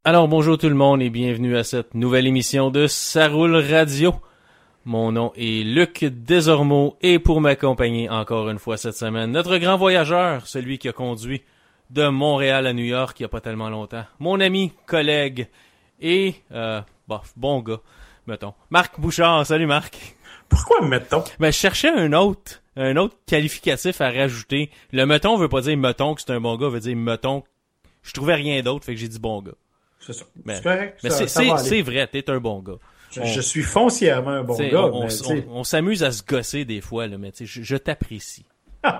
Alors bonjour tout le monde et bienvenue à cette nouvelle émission de Ça roule radio. Mon nom est Luc Desormeaux et pour m'accompagner encore une fois cette semaine, notre grand voyageur, celui qui a conduit de Montréal à New York il y a pas tellement longtemps, mon ami, collègue et bon gars, mettons, Marc Bouchard. Salut Marc. Pourquoi mettons? Ben je cherchais un autre qualificatif à rajouter. Le mettons veut pas dire mettons que c'est un bon gars, veut dire mettons. Je trouvais rien d'autre, fait que j'ai dit bon gars. C'est ça. Mais, c'est correct. Mais c'est vrai, t'es un bon gars. Je suis foncièrement un bon gars. On s'amuse à se gosser des fois, là, mais je t'apprécie. C'est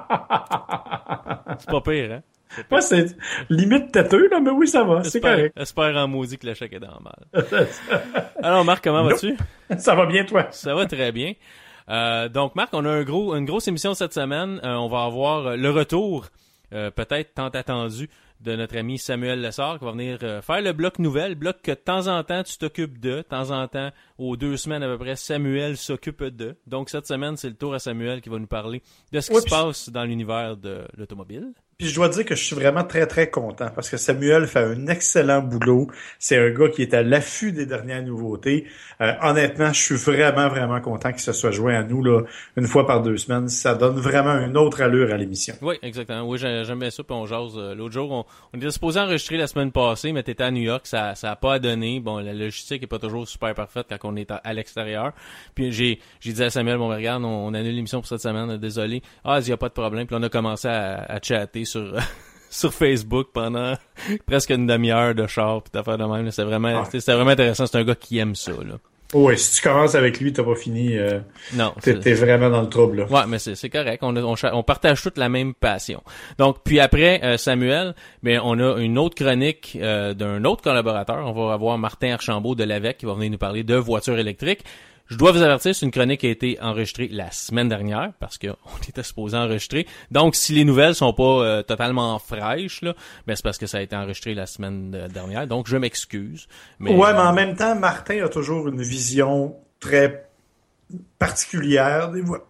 pas pire, hein? Moi, c'est limite têteux, là, mais oui, ça va, c'est correct. Espère en maudit que le chèque est dans le mal. Alors, Marc, comment vas-tu? Ça va bien, toi? Ça va très bien. Donc, Marc, on a une grosse émission cette semaine. On va avoir le retour, peut-être tant attendu, de notre ami Samuel Lessard qui va venir faire le bloc nouvelle, bloc que de temps en temps tu t'occupes de temps en temps, aux 2 semaines à peu près, Samuel s'occupe de. Donc cette semaine, c'est le tour à Samuel qui va nous parler de ce qui se passe dans l'univers de l'automobile. Puis je dois dire que je suis vraiment très, très content parce que Samuel fait un excellent boulot. C'est un gars qui est à l'affût des dernières nouveautés. Honnêtement, je suis vraiment, vraiment content qu'il se soit joint à nous là une fois par 2 semaines. Ça donne vraiment une autre allure à l'émission. Oui, exactement. Oui, j'aime bien ça. Puis on jase. L'autre jour, on était supposé enregistrer la semaine passée, mais t'étais à New York. Ça a pas donné. Bon, la logistique est pas toujours super parfaite quand on est à l'extérieur. Puis j'ai dit à Samuel, bon, regarde, on annule l'émission pour cette semaine. Désolé. Ah, il y a pas de problème. Puis on a commencé à chatter sur Facebook pendant presque une demi-heure de char pis d'affaires de même. C'était vraiment intéressant. C'est un gars qui aime ça, là. Oui, si tu commences avec lui, t'as pas fini. Non. T'es vraiment dans le trouble, là. Ouais, mais c'est correct. On partage toute la même passion. Donc, puis après, Samuel, ben, on a une autre chronique, d'un autre collaborateur. On va avoir Martin Archambault de l'AVEC qui va venir nous parler de voitures électriques. Je dois vous avertir, c'est une chronique qui a été enregistrée la semaine dernière parce qu'on était supposé enregistrer. Donc, si les nouvelles sont pas totalement fraîches, là, ben c'est parce que ça a été enregistré la semaine dernière. Donc, je m'excuse. Mais en même temps, Martin a toujours une vision très particulière des voix.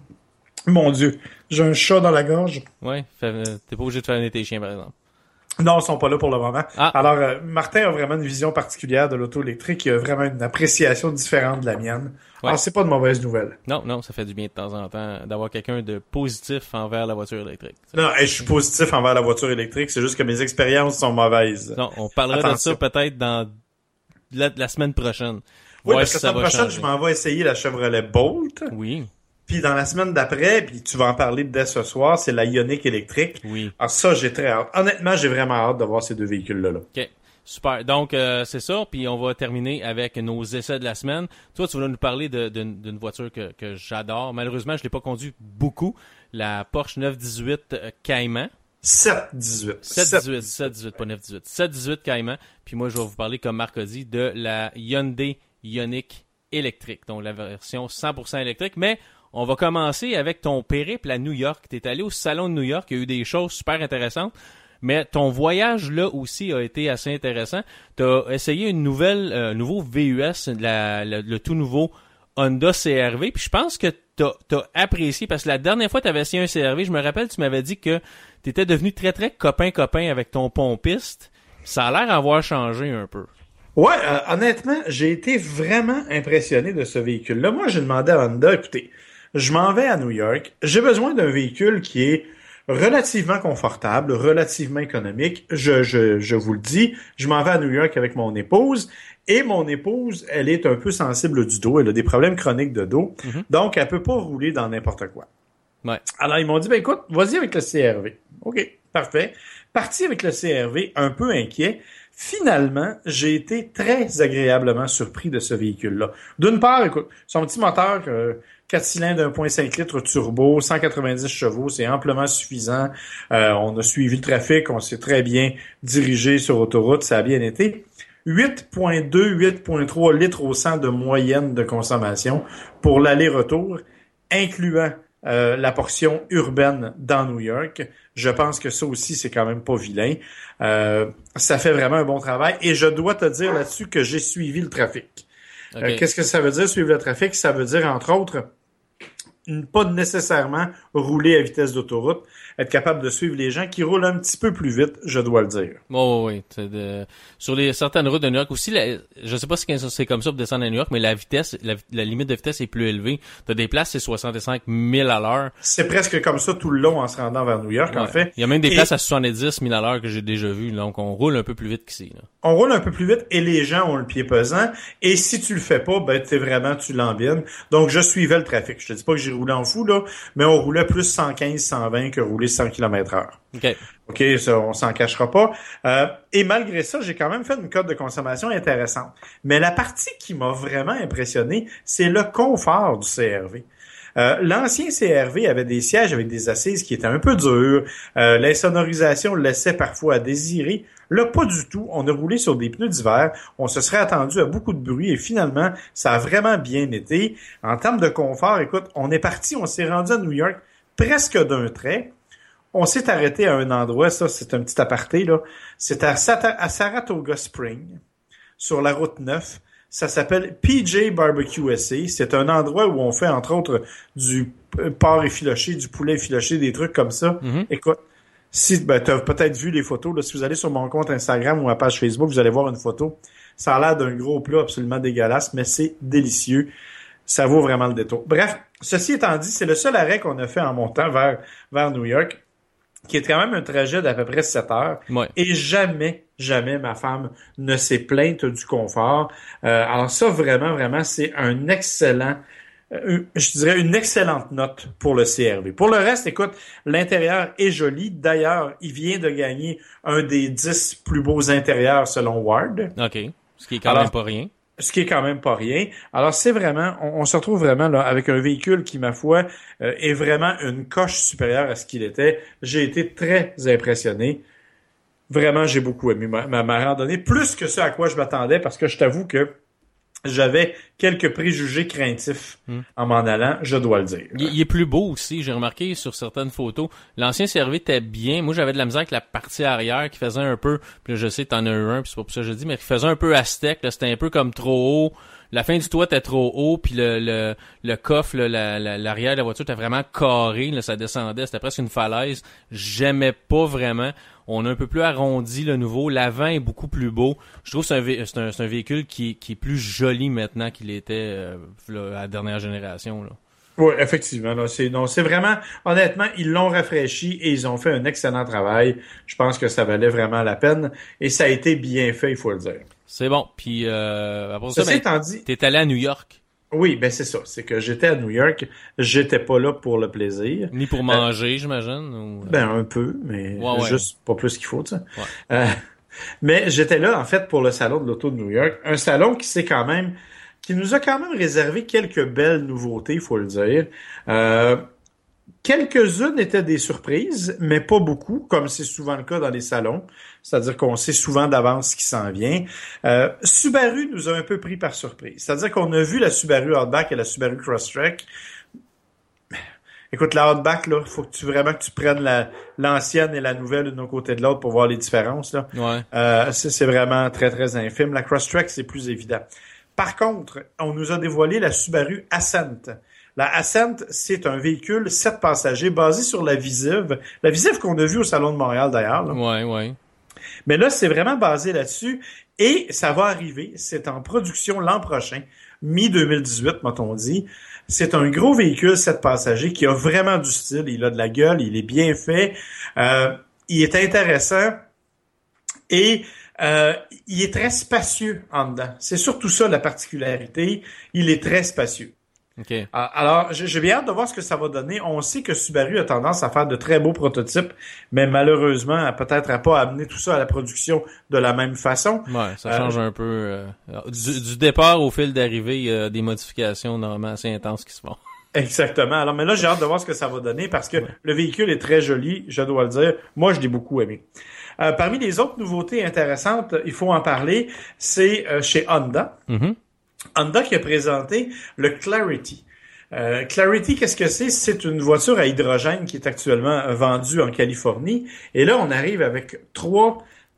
Mon Dieu, j'ai un chat dans la gorge. Ouais, t'es pas obligé de faire venir tes chiens, par exemple. Non, ils sont pas là pour le moment. Ah. Alors, Martin a vraiment une vision particulière de l'auto électrique. Il a vraiment une appréciation différente de la mienne. Ouais. Alors, c'est pas de mauvaise nouvelle. Non, ça fait du bien de temps en temps d'avoir quelqu'un de positif envers la voiture électrique. Non, je suis positif envers la voiture électrique. C'est juste que mes expériences sont mauvaises. Non, on parlera de ça peut-être dans la semaine prochaine. Oui, parce que la semaine prochaine, je m'en vais essayer la Chevrolet Bolt. Oui. Puis dans la semaine d'après, puis tu vas en parler dès ce soir, c'est la Ioniq électrique. Oui. Alors ça, j'ai très hâte. Honnêtement, j'ai vraiment hâte de voir ces 2 véhicules-là. OK. Super. Donc, c'est ça. Puis on va terminer avec nos essais de la semaine. Toi, tu vas nous parler d'une voiture que j'adore. Malheureusement, je l'ai pas conduite beaucoup. La Porsche 918 Cayman. 718. 718, pas 918. 718 Cayman. Puis moi, je vais vous parler, comme Marc a dit, de la Hyundai Ioniq électrique. Donc, la version 100% électrique. Mais on va commencer avec ton périple à New York. Tu es allé au Salon de New York, il y a eu des choses super intéressantes, mais ton voyage là aussi a été assez intéressant. Tu as essayé une nouveau VUS, le tout nouveau Honda CR-V, puis je pense que t'as apprécié, parce que la dernière fois que tu avais essayé un CR-V, je me rappelle, tu m'avais dit que tu étais devenu très très copain avec ton pompiste. Ça a l'air d'avoir changé un peu. Ouais, honnêtement, j'ai été vraiment impressionné de ce véhicule-là. Moi, j'ai demandé à Honda, écoutez, je m'en vais à New York. J'ai besoin d'un véhicule qui est relativement confortable, relativement économique. Je vous le dis, je m'en vais à New York avec mon épouse. Et mon épouse, elle est un peu sensible du dos. Elle a des problèmes chroniques de dos. Mm-hmm. Donc, elle peut pas rouler dans n'importe quoi. Ouais. Alors, ils m'ont dit, écoute, vas-y avec le CR-V. OK, parfait. Parti avec le CR-V, un peu inquiet. Finalement, j'ai été très agréablement surpris de ce véhicule-là. D'une part, écoute, son petit moteur, 4 cylindres 1.5 litres turbo, 190 chevaux, c'est amplement suffisant. On a suivi le trafic, on s'est très bien dirigé sur autoroute, ça a bien été. 8.2, 8.3 litres au 100 de moyenne de consommation pour l'aller-retour, incluant la portion urbaine dans New York. Je pense que ça aussi, c'est quand même pas vilain. Ça fait vraiment un bon travail. Et je dois te dire là-dessus que j'ai suivi le trafic. Okay. Qu'est-ce que ça veut dire, suivre le trafic? Ça veut dire, entre autres, pas nécessairement rouler à vitesse d'autoroute, être capable de suivre les gens qui roulent un petit peu plus vite, je dois le dire. Oui. Sur certaines routes de New York aussi, je sais pas si c'est comme ça pour descendre à New York, mais la vitesse, la limite de vitesse est plus élevée. T'as des places, c'est 65 000 à l'heure. C'est presque comme ça tout le long en se rendant vers New York, en fait. Il y a même des places à 70 000 à l'heure que j'ai déjà vues, donc on roule un peu plus vite qu'ici, là. On roule un peu plus vite et les gens ont le pied pesant. Et si tu le fais pas, ben tu l'embines. Donc je suivais le trafic. Je te dis pas que j'ai roulé en fou là, mais on roulait plus 115, 120 que rouler 100 km/h. OK, ça on s'en cachera pas. Et malgré ça, j'ai quand même fait une cote de consommation intéressante. Mais la partie qui m'a vraiment impressionné, c'est le confort du CR-V. L'ancien CR-V avait des sièges avec des assises qui étaient un peu dures. L'insonorisation laissait parfois à désirer. Là, pas du tout. On a roulé sur des pneus d'hiver. On se serait attendu à beaucoup de bruit et finalement, ça a vraiment bien été. En termes de confort, écoute, on est parti, on s'est rendu à New York presque d'un trait. On s'est arrêté à un endroit, ça c'est un petit aparté, là. C'est à Saratoga Springs, sur la route 9. Ça s'appelle PJ Barbecue SA. C'est un endroit où on fait, entre autres, du porc effiloché, du poulet effiloché, des trucs comme ça. Mm-hmm. Écoute, t'as peut-être vu les photos, là. Si vous allez sur mon compte Instagram ou ma page Facebook, vous allez voir une photo. Ça a l'air d'un gros plat absolument dégueulasse, mais c'est délicieux. Ça vaut vraiment le détour. Bref, ceci étant dit, c'est le seul arrêt qu'on a fait en montant vers New York, qui est quand même un trajet d'à peu près 7 heures. Ouais. Et jamais ma femme ne s'est plainte du confort. Alors ça, vraiment, c'est un excellent, je dirais une excellente note pour le CR-V. Pour le reste, écoute, l'intérieur est joli. D'ailleurs, il vient de gagner un des 10 plus beaux intérieurs selon Ward. OK. Ce qui est quand même pas rien. Ce qui est quand même pas rien. Alors c'est vraiment, on se retrouve vraiment là avec un véhicule qui, ma foi, est vraiment une coche supérieure à ce qu'il était. J'ai été très impressionné. Vraiment, j'ai beaucoup aimé ma randonnée, plus que ce à quoi je m'attendais, parce que je t'avoue que j'avais quelques préjugés craintifs en m'en allant, je dois le dire. Il est plus beau aussi, j'ai remarqué sur certaines photos. L'ancien CR-V était bien. Moi, j'avais de la misère avec la partie arrière qui faisait un peu, puis là, je sais, t'en as eu un, puis c'est pas pour ça que je dis, mais qui faisait un peu aztèque, là, c'était un peu comme trop haut. La fin du toit était trop haut, puis le coffre, là, l'arrière de la voiture était vraiment carré, là, ça descendait, c'était presque une falaise. J'aimais pas vraiment. On a un peu plus arrondi le nouveau. L'avant est beaucoup plus beau. Je trouve que c'est un véhicule qui est plus joli maintenant qu'il était à la dernière génération, là. Oui, effectivement. Là, c'est vraiment, honnêtement, ils l'ont rafraîchi et ils ont fait un excellent travail. Je pense que ça valait vraiment la peine et ça a été bien fait, il faut le dire. C'est bon. Puis après ça, t'es allé à New York. Oui, ben c'est ça. C'est que j'étais à New York. J'étais pas là pour le plaisir. Ni pour manger, j'imagine. Ou... Ben un peu, mais juste pas plus qu'il faut, tu sais. Ouais. Mais j'étais là, en fait, pour le salon de l'auto de New York. Un salon qui nous a quand même réservé quelques belles nouveautés, il faut le dire. Quelques-unes étaient des surprises, mais pas beaucoup, comme c'est souvent le cas dans les salons. C'est-à-dire qu'on sait souvent d'avance ce qui s'en vient. Subaru nous a un peu pris par surprise. C'est-à-dire qu'on a vu la Subaru Outback et la Subaru Crosstrek. Écoute, la Outback, là, faut que tu prennes l'ancienne et la nouvelle l'une aux côtés de l'autre pour voir les différences, là. Ouais. C'est vraiment très, très infime. La Crosstrek, c'est plus évident. Par contre, on nous a dévoilé la Subaru Ascent. La Ascent, c'est un véhicule 7 passagers basé sur la Visive. La Visive qu'on a vue au Salon de Montréal, d'ailleurs, là. Ouais. Mais là, c'est vraiment basé là-dessus. Et ça va arriver. C'est en production l'an prochain. Mi-2018, m'a-t-on dit. C'est un gros véhicule 7 passagers qui a vraiment du style. Il a de la gueule. Il est bien fait. Il est intéressant. Et il est très spacieux en dedans. C'est surtout ça la particularité. Il est très spacieux. Okay. Alors, j'ai bien hâte de voir ce que ça va donner. On sait que Subaru a tendance à faire de très beaux prototypes, mais malheureusement, peut-être à pas amener tout ça à la production de la même façon. Ouais, ça change un peu. Du départ au fil d'arrivée, il y a des modifications normalement assez intenses qui se font. Exactement. Alors, mais là, j'ai hâte de voir ce que ça va donner parce que le véhicule est très joli, je dois le dire. Moi, je l'ai beaucoup aimé. Parmi les autres nouveautés intéressantes, il faut en parler, c'est chez Honda. Mm-hmm. Honda qui a présenté le Clarity. Clarity, qu'est-ce que c'est? C'est une voiture à hydrogène qui est actuellement vendue en Californie. Et là, on arrive avec 3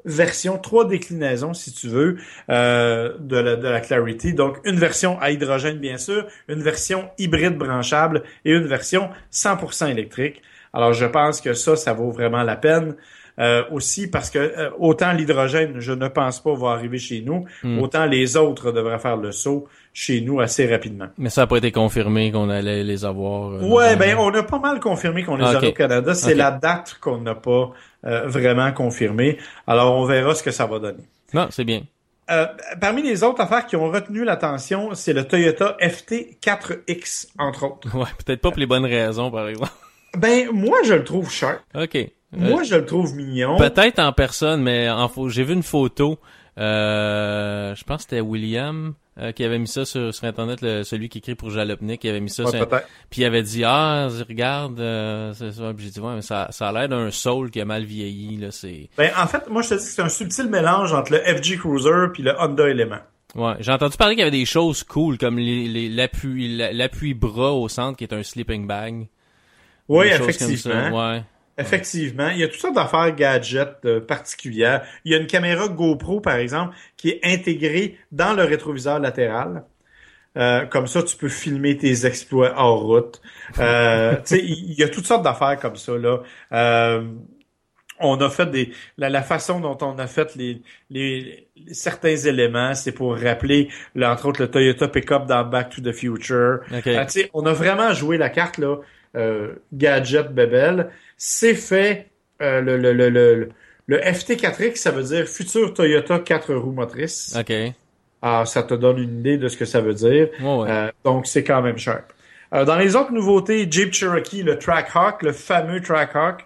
versions, 3 déclinaisons, si tu veux, de la Clarity. Donc, une version à hydrogène, bien sûr, une version hybride branchable et une version 100% électrique. Alors, je pense que ça vaut vraiment la peine. Aussi parce que autant l'hydrogène, je ne pense pas va arriver chez nous, autant les autres devraient faire le saut chez nous assez rapidement. Mais ça n'a pas été confirmé qu'on allait les avoir. Ouais, ben on a pas mal confirmé qu'on les aurait au Canada. C'est la date qu'on n'a pas vraiment confirmée. Alors on verra ce que ça va donner. Non, c'est bien. Parmi les autres affaires qui ont retenu l'attention, c'est le Toyota FT4X, entre autres. Ouais, peut-être pas pour les bonnes raisons, par exemple. Ben, moi, je le trouve sharp. OK. Moi, je le trouve mignon. Peut-être en personne, mais j'ai vu une photo. Je pense que c'était William qui avait mis ça sur Internet, celui qui écrit pour Jalopnik, qui avait mis ça. Puis il avait dit regarde, c'est ça. Puis j'ai dit ouais, mais ça a l'air d'un Soul qui a mal vieilli là. C'est. Ben en fait, moi je te dis que c'est un subtil mélange entre le FJ Cruiser puis le Honda Element. Ouais, j'ai entendu parler qu'il y avait des choses cool comme l'appui bras au centre qui est un sleeping bag. Oui, effectivement. Ouais. Effectivement, il y a toutes sortes d'affaires gadgets particulières. Il y a une caméra GoPro, par exemple, qui est intégrée dans le rétroviseur latéral. Comme ça, tu peux filmer tes exploits hors route. Tu sais, il y a toutes sortes d'affaires comme ça, là. On a fait la façon dont on a fait les certains éléments, c'est pour rappeler, entre autres, le Toyota Pickup dans Back to the Future. Okay. Tu sais, on a vraiment joué la carte, là, gadget bébel. C'est fait le FT4X, ça veut dire futur Toyota 4 roues motrices. OK. Alors, ça te donne une idée de ce que ça veut dire. Ouais. Donc, c'est quand même sharp. Dans les autres nouveautés, Jeep Cherokee, le Trackhawk, le fameux Trackhawk,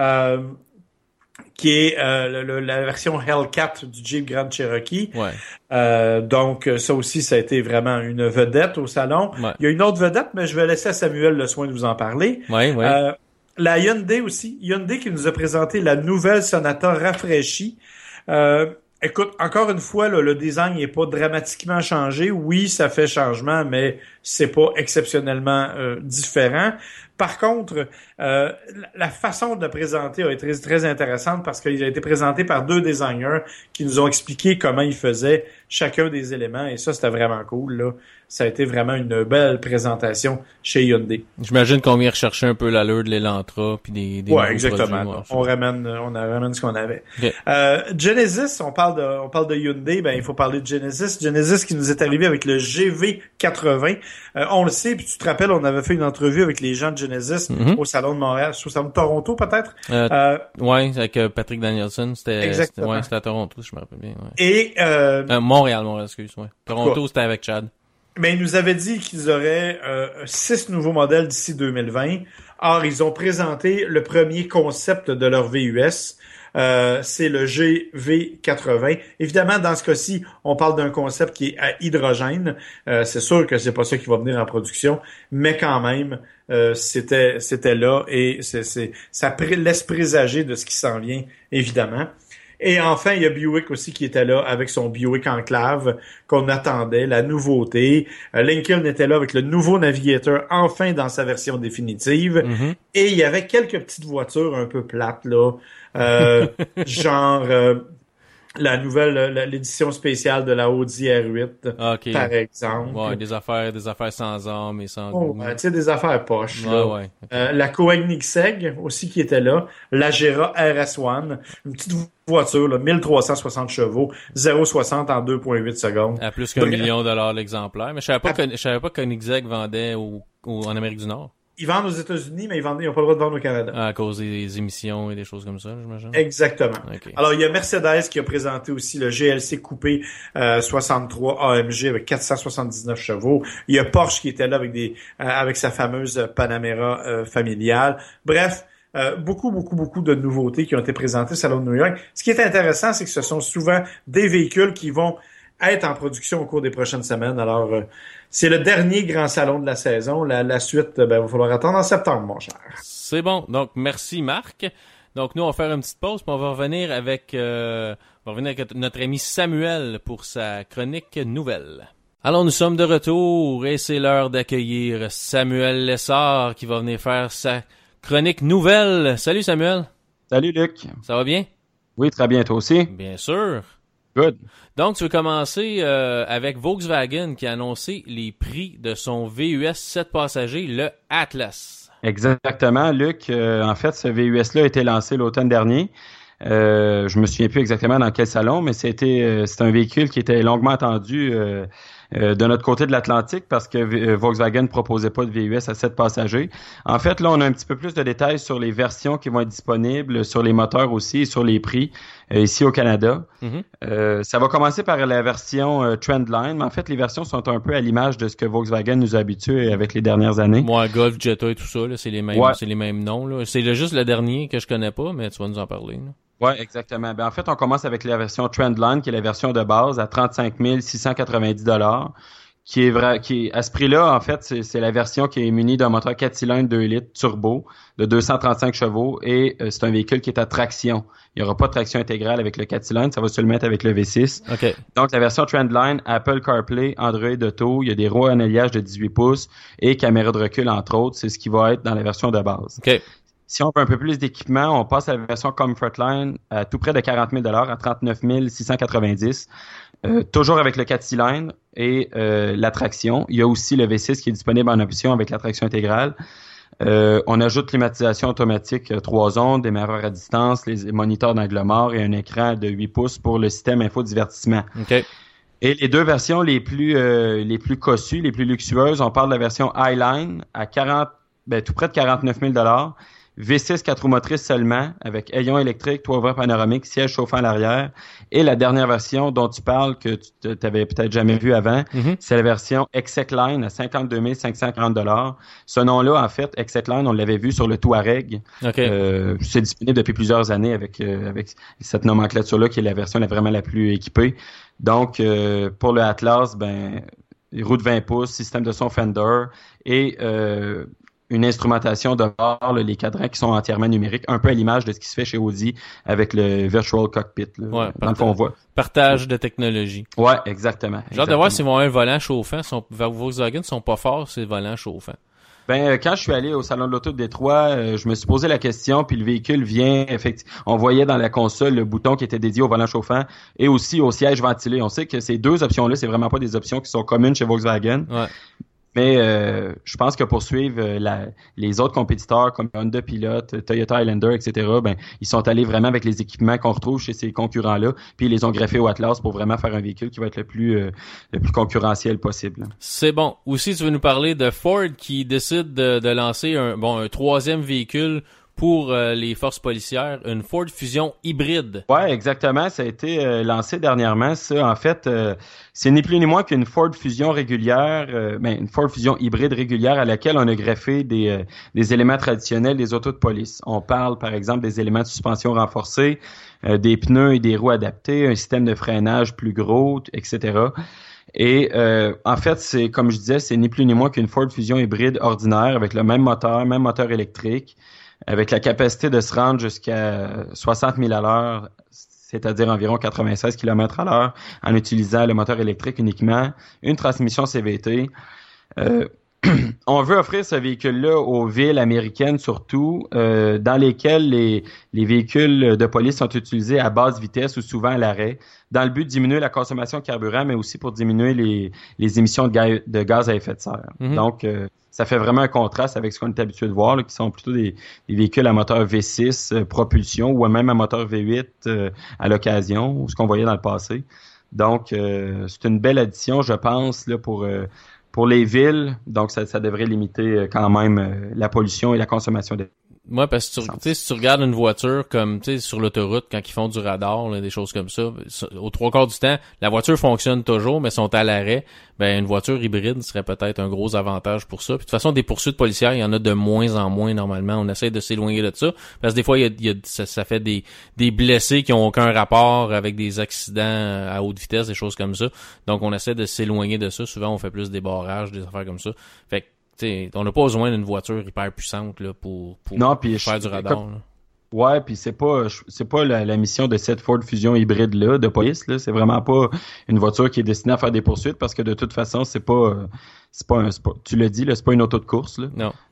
qui est la version Hellcat du Jeep Grand Cherokee. Ouais. Donc, ça aussi, ça a été vraiment une vedette au salon. Ouais. Il y a une autre vedette, mais je vais laisser à Samuel le soin de vous en parler. Ouais. La Hyundai aussi. Hyundai qui nous a présenté la nouvelle Sonata rafraîchie. Écoute, encore une fois, là, le design n'est pas dramatiquement changé. Oui, ça fait changement, mais c'est pas exceptionnellement différent. Par contre, la façon de le présenter a été très, très intéressante parce qu'il a été présenté par 2 designers qui nous ont expliqué comment ils faisaient chacun des éléments. Et ça, c'était vraiment cool, là. Ça a été vraiment une belle présentation chez Hyundai. J'imagine qu'on vient rechercher un peu l'allure de l'Elantra puis des ouais, exactement. Produits, on ramène ce qu'on avait. Okay. Genesis, on parle de Hyundai, ben il faut parler de Genesis. Genesis qui nous est arrivé avec le GV80. On le sait, puis tu te rappelles, on avait fait une entrevue avec les gens de Genesis au salon de Montréal, au salon de Toronto peut-être. Ouais, avec Patrick Danielson, c'était à Toronto, je me rappelle bien. Ouais. Et Montréal, excuse. Ouais. Toronto, c'était avec Chad. Mais ils nous avaient dit qu'ils auraient 6 nouveaux modèles d'ici 2020. Or, ils ont présenté le premier concept de leur VUS. C'est le GV80. Évidemment, dans ce cas-ci, on parle d'un concept qui est à hydrogène. C'est sûr que c'est pas ça qui va venir en production, mais quand même, c'était là et ça laisse présager de ce qui s'en vient, évidemment. Et enfin, il y a Buick aussi qui était là avec son Buick Enclave qu'on attendait, la nouveauté. Lincoln était là avec le nouveau Navigator, enfin dans sa version définitive. Mm-hmm. Et il y avait quelques petites voitures un peu plates, là. Genre la nouvelle, l'édition spéciale de la Audi R8, par exemple. Ouais, des affaires sans âme et sans goût. Tu sais, des affaires poches. Là. Ouais, okay. La Koenigsegg aussi qui était là. La Gera RS1, une petite voiture, là, 1360 chevaux, 0,60 en 2,8 secondes. À plus qu'1 million de dollars l'exemplaire. Mais je savais pas que Koenigsegg vendait en Amérique du Nord. Ils vendent aux États-Unis, mais ils n'ont pas le droit de vendre au Canada. À cause des émissions et des choses comme ça, j'imagine. Exactement. Okay. Alors, il y a Mercedes qui a présenté aussi le GLC coupé 63 AMG avec 479 chevaux. Il y a Porsche qui était là avec sa fameuse Panamera familiale. Bref, beaucoup de nouveautés qui ont été présentées au Salon de New York. Ce qui est intéressant, c'est que ce sont souvent des véhicules qui vont être en production au cours des prochaines semaines. Alors, c'est le dernier grand salon de la saison. La suite, il va falloir attendre en septembre, mon cher. C'est bon. Donc, merci, Marc. Donc, nous, on va faire une petite pause, puis on va revenir avec notre ami Samuel pour sa chronique nouvelle. Alors, nous sommes de retour et c'est l'heure d'accueillir Samuel Lessard qui va venir faire sa chronique nouvelle. Salut, Samuel. Salut, Luc. Ça va bien? Oui, très bien, toi aussi. Bien sûr. Good. Donc, tu veux commencer avec Volkswagen qui a annoncé les prix de son VUS 7 passagers, le Atlas. Exactement, Luc. En fait, ce VUS-là a été lancé l'automne dernier. Je me souviens plus exactement dans quel salon, mais c'est un véhicule qui était longuement attendu de notre côté de l'Atlantique parce que Volkswagen ne proposait pas de VUS à 7 passagers. En fait, là, on a un petit peu plus de détails sur les versions qui vont être disponibles, sur les moteurs aussi et sur les prix ici au Canada. Mm-hmm. Ça va commencer par la version Trendline, mais en fait, les versions sont un peu à l'image de ce que Volkswagen nous a habitués avec les dernières années. Moi, Golf, Jetta et tout ça, là, c'est les mêmes, Ouais. c'est les mêmes noms. Là. C'est juste le dernier que je connais pas, mais tu vas nous en parler. Là. Oui, exactement. En fait, on commence avec la version Trendline, qui est la version de base à 35 690 $, qui est à ce prix-là, en fait, c'est la version qui est munie d'un moteur 4 cylindres 2 litres turbo de 235 chevaux et c'est un véhicule qui est à traction. Il n'y aura pas de traction intégrale avec le 4 cylindres, ça va seulement être avec le V6. OK. Donc, la version Trendline, Apple CarPlay, Android Auto, il y a des roues en alliage de 18 pouces et caméra de recul, entre autres. C'est ce qui va être dans la version de base. OK. Si on veut un peu plus d'équipement, on passe à la version Comfortline à tout près de 40 000 $, à 39 690 $. Toujours avec le 4 cylindres et la traction. Il y a aussi le V6 qui est disponible en option avec la traction intégrale. On ajoute climatisation automatique 3 zones, démarreur à distance, les moniteurs d'angle mort et un écran de 8 pouces pour le système infodivertissement. OK. Et les deux versions les plus cossues, les plus luxueuses, on parle de la version Highline à tout près de 49 000 $. V6 4 roues motrices seulement, avec ayant électrique, toit ouvert panoramique, siège chauffant à l'arrière. Et la dernière version dont tu parles, que tu t'avais peut-être jamais vu avant, c'est la version Exec-Line à 52 540 $. Ce nom-là, en fait, Exec-Line, on l'avait vu sur le Touareg. Okay. C'est disponible depuis plusieurs années avec cette nomenclature-là qui est la version vraiment la plus équipée. Donc, pour le Atlas, roues de 20 pouces, système de son Fender et une instrumentation de bord, les cadrans qui sont entièrement numériques, un peu à l'image de ce qui se fait chez Audi avec le Virtual Cockpit. Là. Ouais, dans le fond, on voit. Partage de technologie. Ouais, exactement. J'ai hâte de voir s'ils vont avoir un volant chauffant. Volkswagen sont pas forts, ces volants chauffants. Quand je suis allé au Salon de l'Auto de Détroit, je me suis posé la question, puis le véhicule vient, effectivement, on voyait dans la console le bouton qui était dédié au volant chauffant et aussi au siège ventilé. On sait que ces deux options-là, c'est vraiment pas des options qui sont communes chez Volkswagen. Ouais. Mais je pense que pour suivre les autres compétiteurs comme Honda Pilot, Toyota Highlander, etc., ils sont allés vraiment avec les équipements qu'on retrouve chez ces concurrents-là, puis ils les ont greffés au Atlas pour vraiment faire un véhicule qui va être le plus concurrentiel possible. C'est bon. Aussi, tu veux nous parler de Ford qui décide de lancer un troisième véhicule pour les forces policières, une Ford Fusion hybride. Ouais, exactement. Ça a été lancé dernièrement. Ça, en fait, c'est ni plus ni moins qu'une Ford Fusion régulière, une Ford Fusion hybride régulière à laquelle on a greffé des éléments traditionnels des autos de police. On parle, par exemple, des éléments de suspension renforcés, des pneus et des roues adaptés, un système de freinage plus gros, etc. Et en fait, c'est comme je disais, c'est ni plus ni moins qu'une Ford Fusion hybride ordinaire avec le même moteur électrique, avec la capacité de se rendre jusqu'à 60 000 à l'heure, c'est-à-dire environ 96 km à l'heure, en utilisant le moteur électrique uniquement, une transmission CVT. On veut offrir ce véhicule-là aux villes américaines surtout, dans lesquelles les véhicules de police sont utilisés à basse vitesse ou souvent à l'arrêt, dans le but de diminuer la consommation de carburant, mais aussi pour diminuer les émissions de gaz à effet de serre. Mm-hmm. Donc, ça fait vraiment un contraste avec ce qu'on est habitué de voir, là, qui sont plutôt des véhicules à moteur V6, propulsion, ou même à moteur V8 à l'occasion, ce qu'on voyait dans le passé. Donc, c'est une belle addition, je pense, là, pour les villes. Donc, ça devrait limiter quand même la pollution et la consommation de... Moi, parce que si tu regardes une voiture comme sur l'autoroute, quand ils font du radar, là, des choses comme ça, aux 3/4 du temps, la voiture fonctionne toujours, mais sont à l'arrêt. Une voiture hybride serait peut-être un gros avantage pour ça. Puis de toute façon, des poursuites policières, il y en a de moins en moins normalement. On essaie de s'éloigner de ça. Parce que des fois, ça fait des blessés qui ont aucun rapport avec des accidents à haute vitesse, des choses comme ça. Donc, on essaie de s'éloigner de ça. Souvent, on fait plus des barrages, des affaires comme ça. Fait que on n'a pas besoin d'une voiture hyper puissante là, pour faire du radar. Là. Ouais, puis c'est pas la mission de cette Ford Fusion hybride là de police là, c'est vraiment pas une voiture qui est destinée à faire des poursuites parce que de toute façon, c'est pas tu l'as dit là, c'est pas une auto de course là. Non.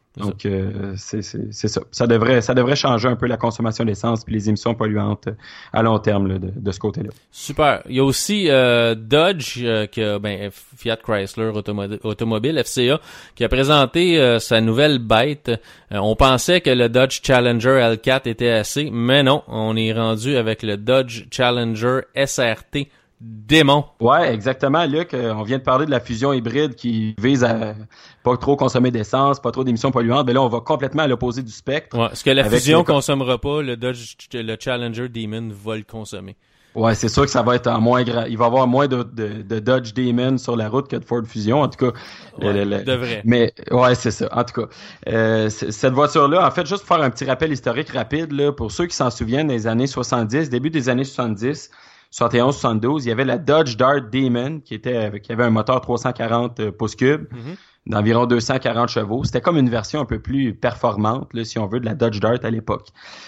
Donc, c'est ça. Ça devrait changer un peu la consommation d'essence puis les émissions polluantes à long terme là, de ce côté-là. Super. Il y a aussi Dodge, Fiat Chrysler Automobile, FCA, qui a présenté sa nouvelle bête. On pensait que le Dodge Challenger L4 était assez, mais non. On est rendu avec le Dodge Challenger SRT Démon. Ouais, exactement, Luc. On vient de parler de la fusion hybride qui vise à pas trop consommer d'essence, pas trop d'émissions polluantes. Mais là, on va complètement à l'opposé du spectre. Ouais, ce que la fusion consommera pas, le Challenger Demon va le consommer. Ouais, c'est sûr que ça va être en moins il va y avoir moins de Dodge Demon sur la route que de Ford Fusion, en tout cas. Devrait. Mais ouais, c'est ça. En tout cas, cette voiture-là, en fait, juste pour faire un petit rappel historique rapide, là, pour ceux qui s'en souviennent des années 70, début des années 70. 71-72, il y avait la Dodge Dart Demon qui avait un moteur 340 pouces cubes, d'environ 240 chevaux. C'était comme une version un peu plus performante, là, si on veut, de la Dodge Dart à l'époque.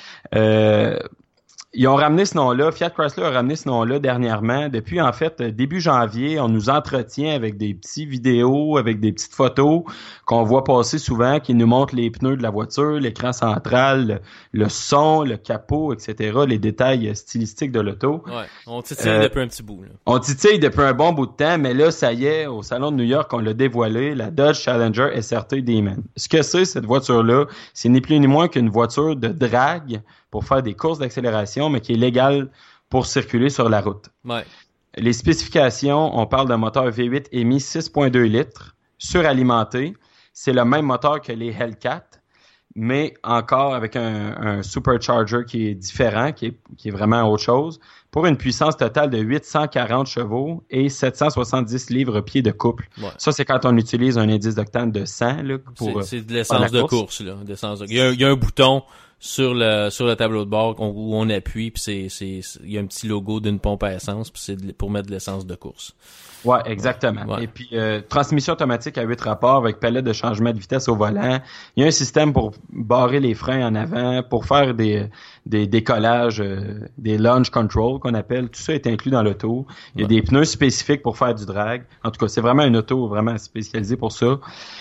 Ils ont ramené ce nom-là, Fiat Chrysler a ramené ce nom-là dernièrement. Depuis, en fait, début janvier, on nous entretient avec des petits vidéos, avec des petites photos qu'on voit passer souvent, qui nous montrent les pneus de la voiture, l'écran central, le son, le capot, etc., les détails stylistiques de l'auto. Ouais, on titille depuis un petit bout. Là. On titille depuis un bon bout de temps, mais là, ça y est, au Salon de New York, on l'a dévoilé, la Dodge Challenger SRT Demon. Ce que c'est, cette voiture-là, c'est ni plus ni moins qu'une voiture de drague pour faire des courses d'accélération, mais qui est légale pour circuler sur la route. Ouais. Les spécifications, on parle d'un moteur V8 émis 6.2 litres, suralimenté. C'est le même moteur que les Hellcat, mais encore avec un supercharger qui est différent, qui est vraiment autre chose, pour une puissance totale de 840 chevaux et 770 livres-pieds de couple. Ouais. Ça, c'est quand on utilise un indice d'octane de 100. Là, c'est de l'essence de course. Là, il y a un bouton sur le tableau de bord où on appuie, puis il y a un petit logo d'une pompe à essence, puis c'est pour mettre de l'essence de course. Ouais, exactement. Ouais. Et puis transmission automatique à 8 rapports avec palette de changement de vitesse au volant. Il y a un système pour barrer les freins en avant, pour faire des décollages, des launch control qu'on appelle. Tout ça est inclus dans l'auto. Il y a des pneus spécifiques pour faire du drag. En tout cas, c'est vraiment une auto vraiment spécialisée pour ça.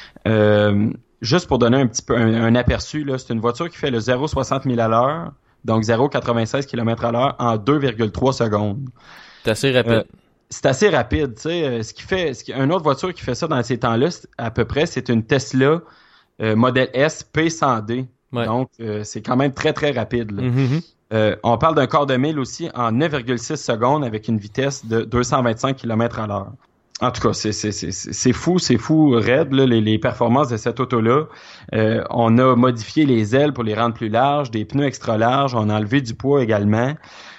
Juste pour donner un petit peu un aperçu, là, c'est une voiture qui fait le 0-60 000 à l'heure, donc 0,96 km à l'heure en 2,3 secondes. C'est assez rapide. C'est assez rapide, tu sais. Une autre voiture qui fait ça dans ces temps-là, à peu près, c'est une Tesla modèle S P100D. Ouais. Donc, c'est quand même très, très rapide. Là. On parle d'un quart de mille aussi en 9,6 secondes avec une vitesse de 225 km à l'heure. En tout cas, c'est fou raide, là, les performances de cette auto-là. On a modifié les ailes pour les rendre plus larges, des pneus extra larges, on a enlevé du poids également.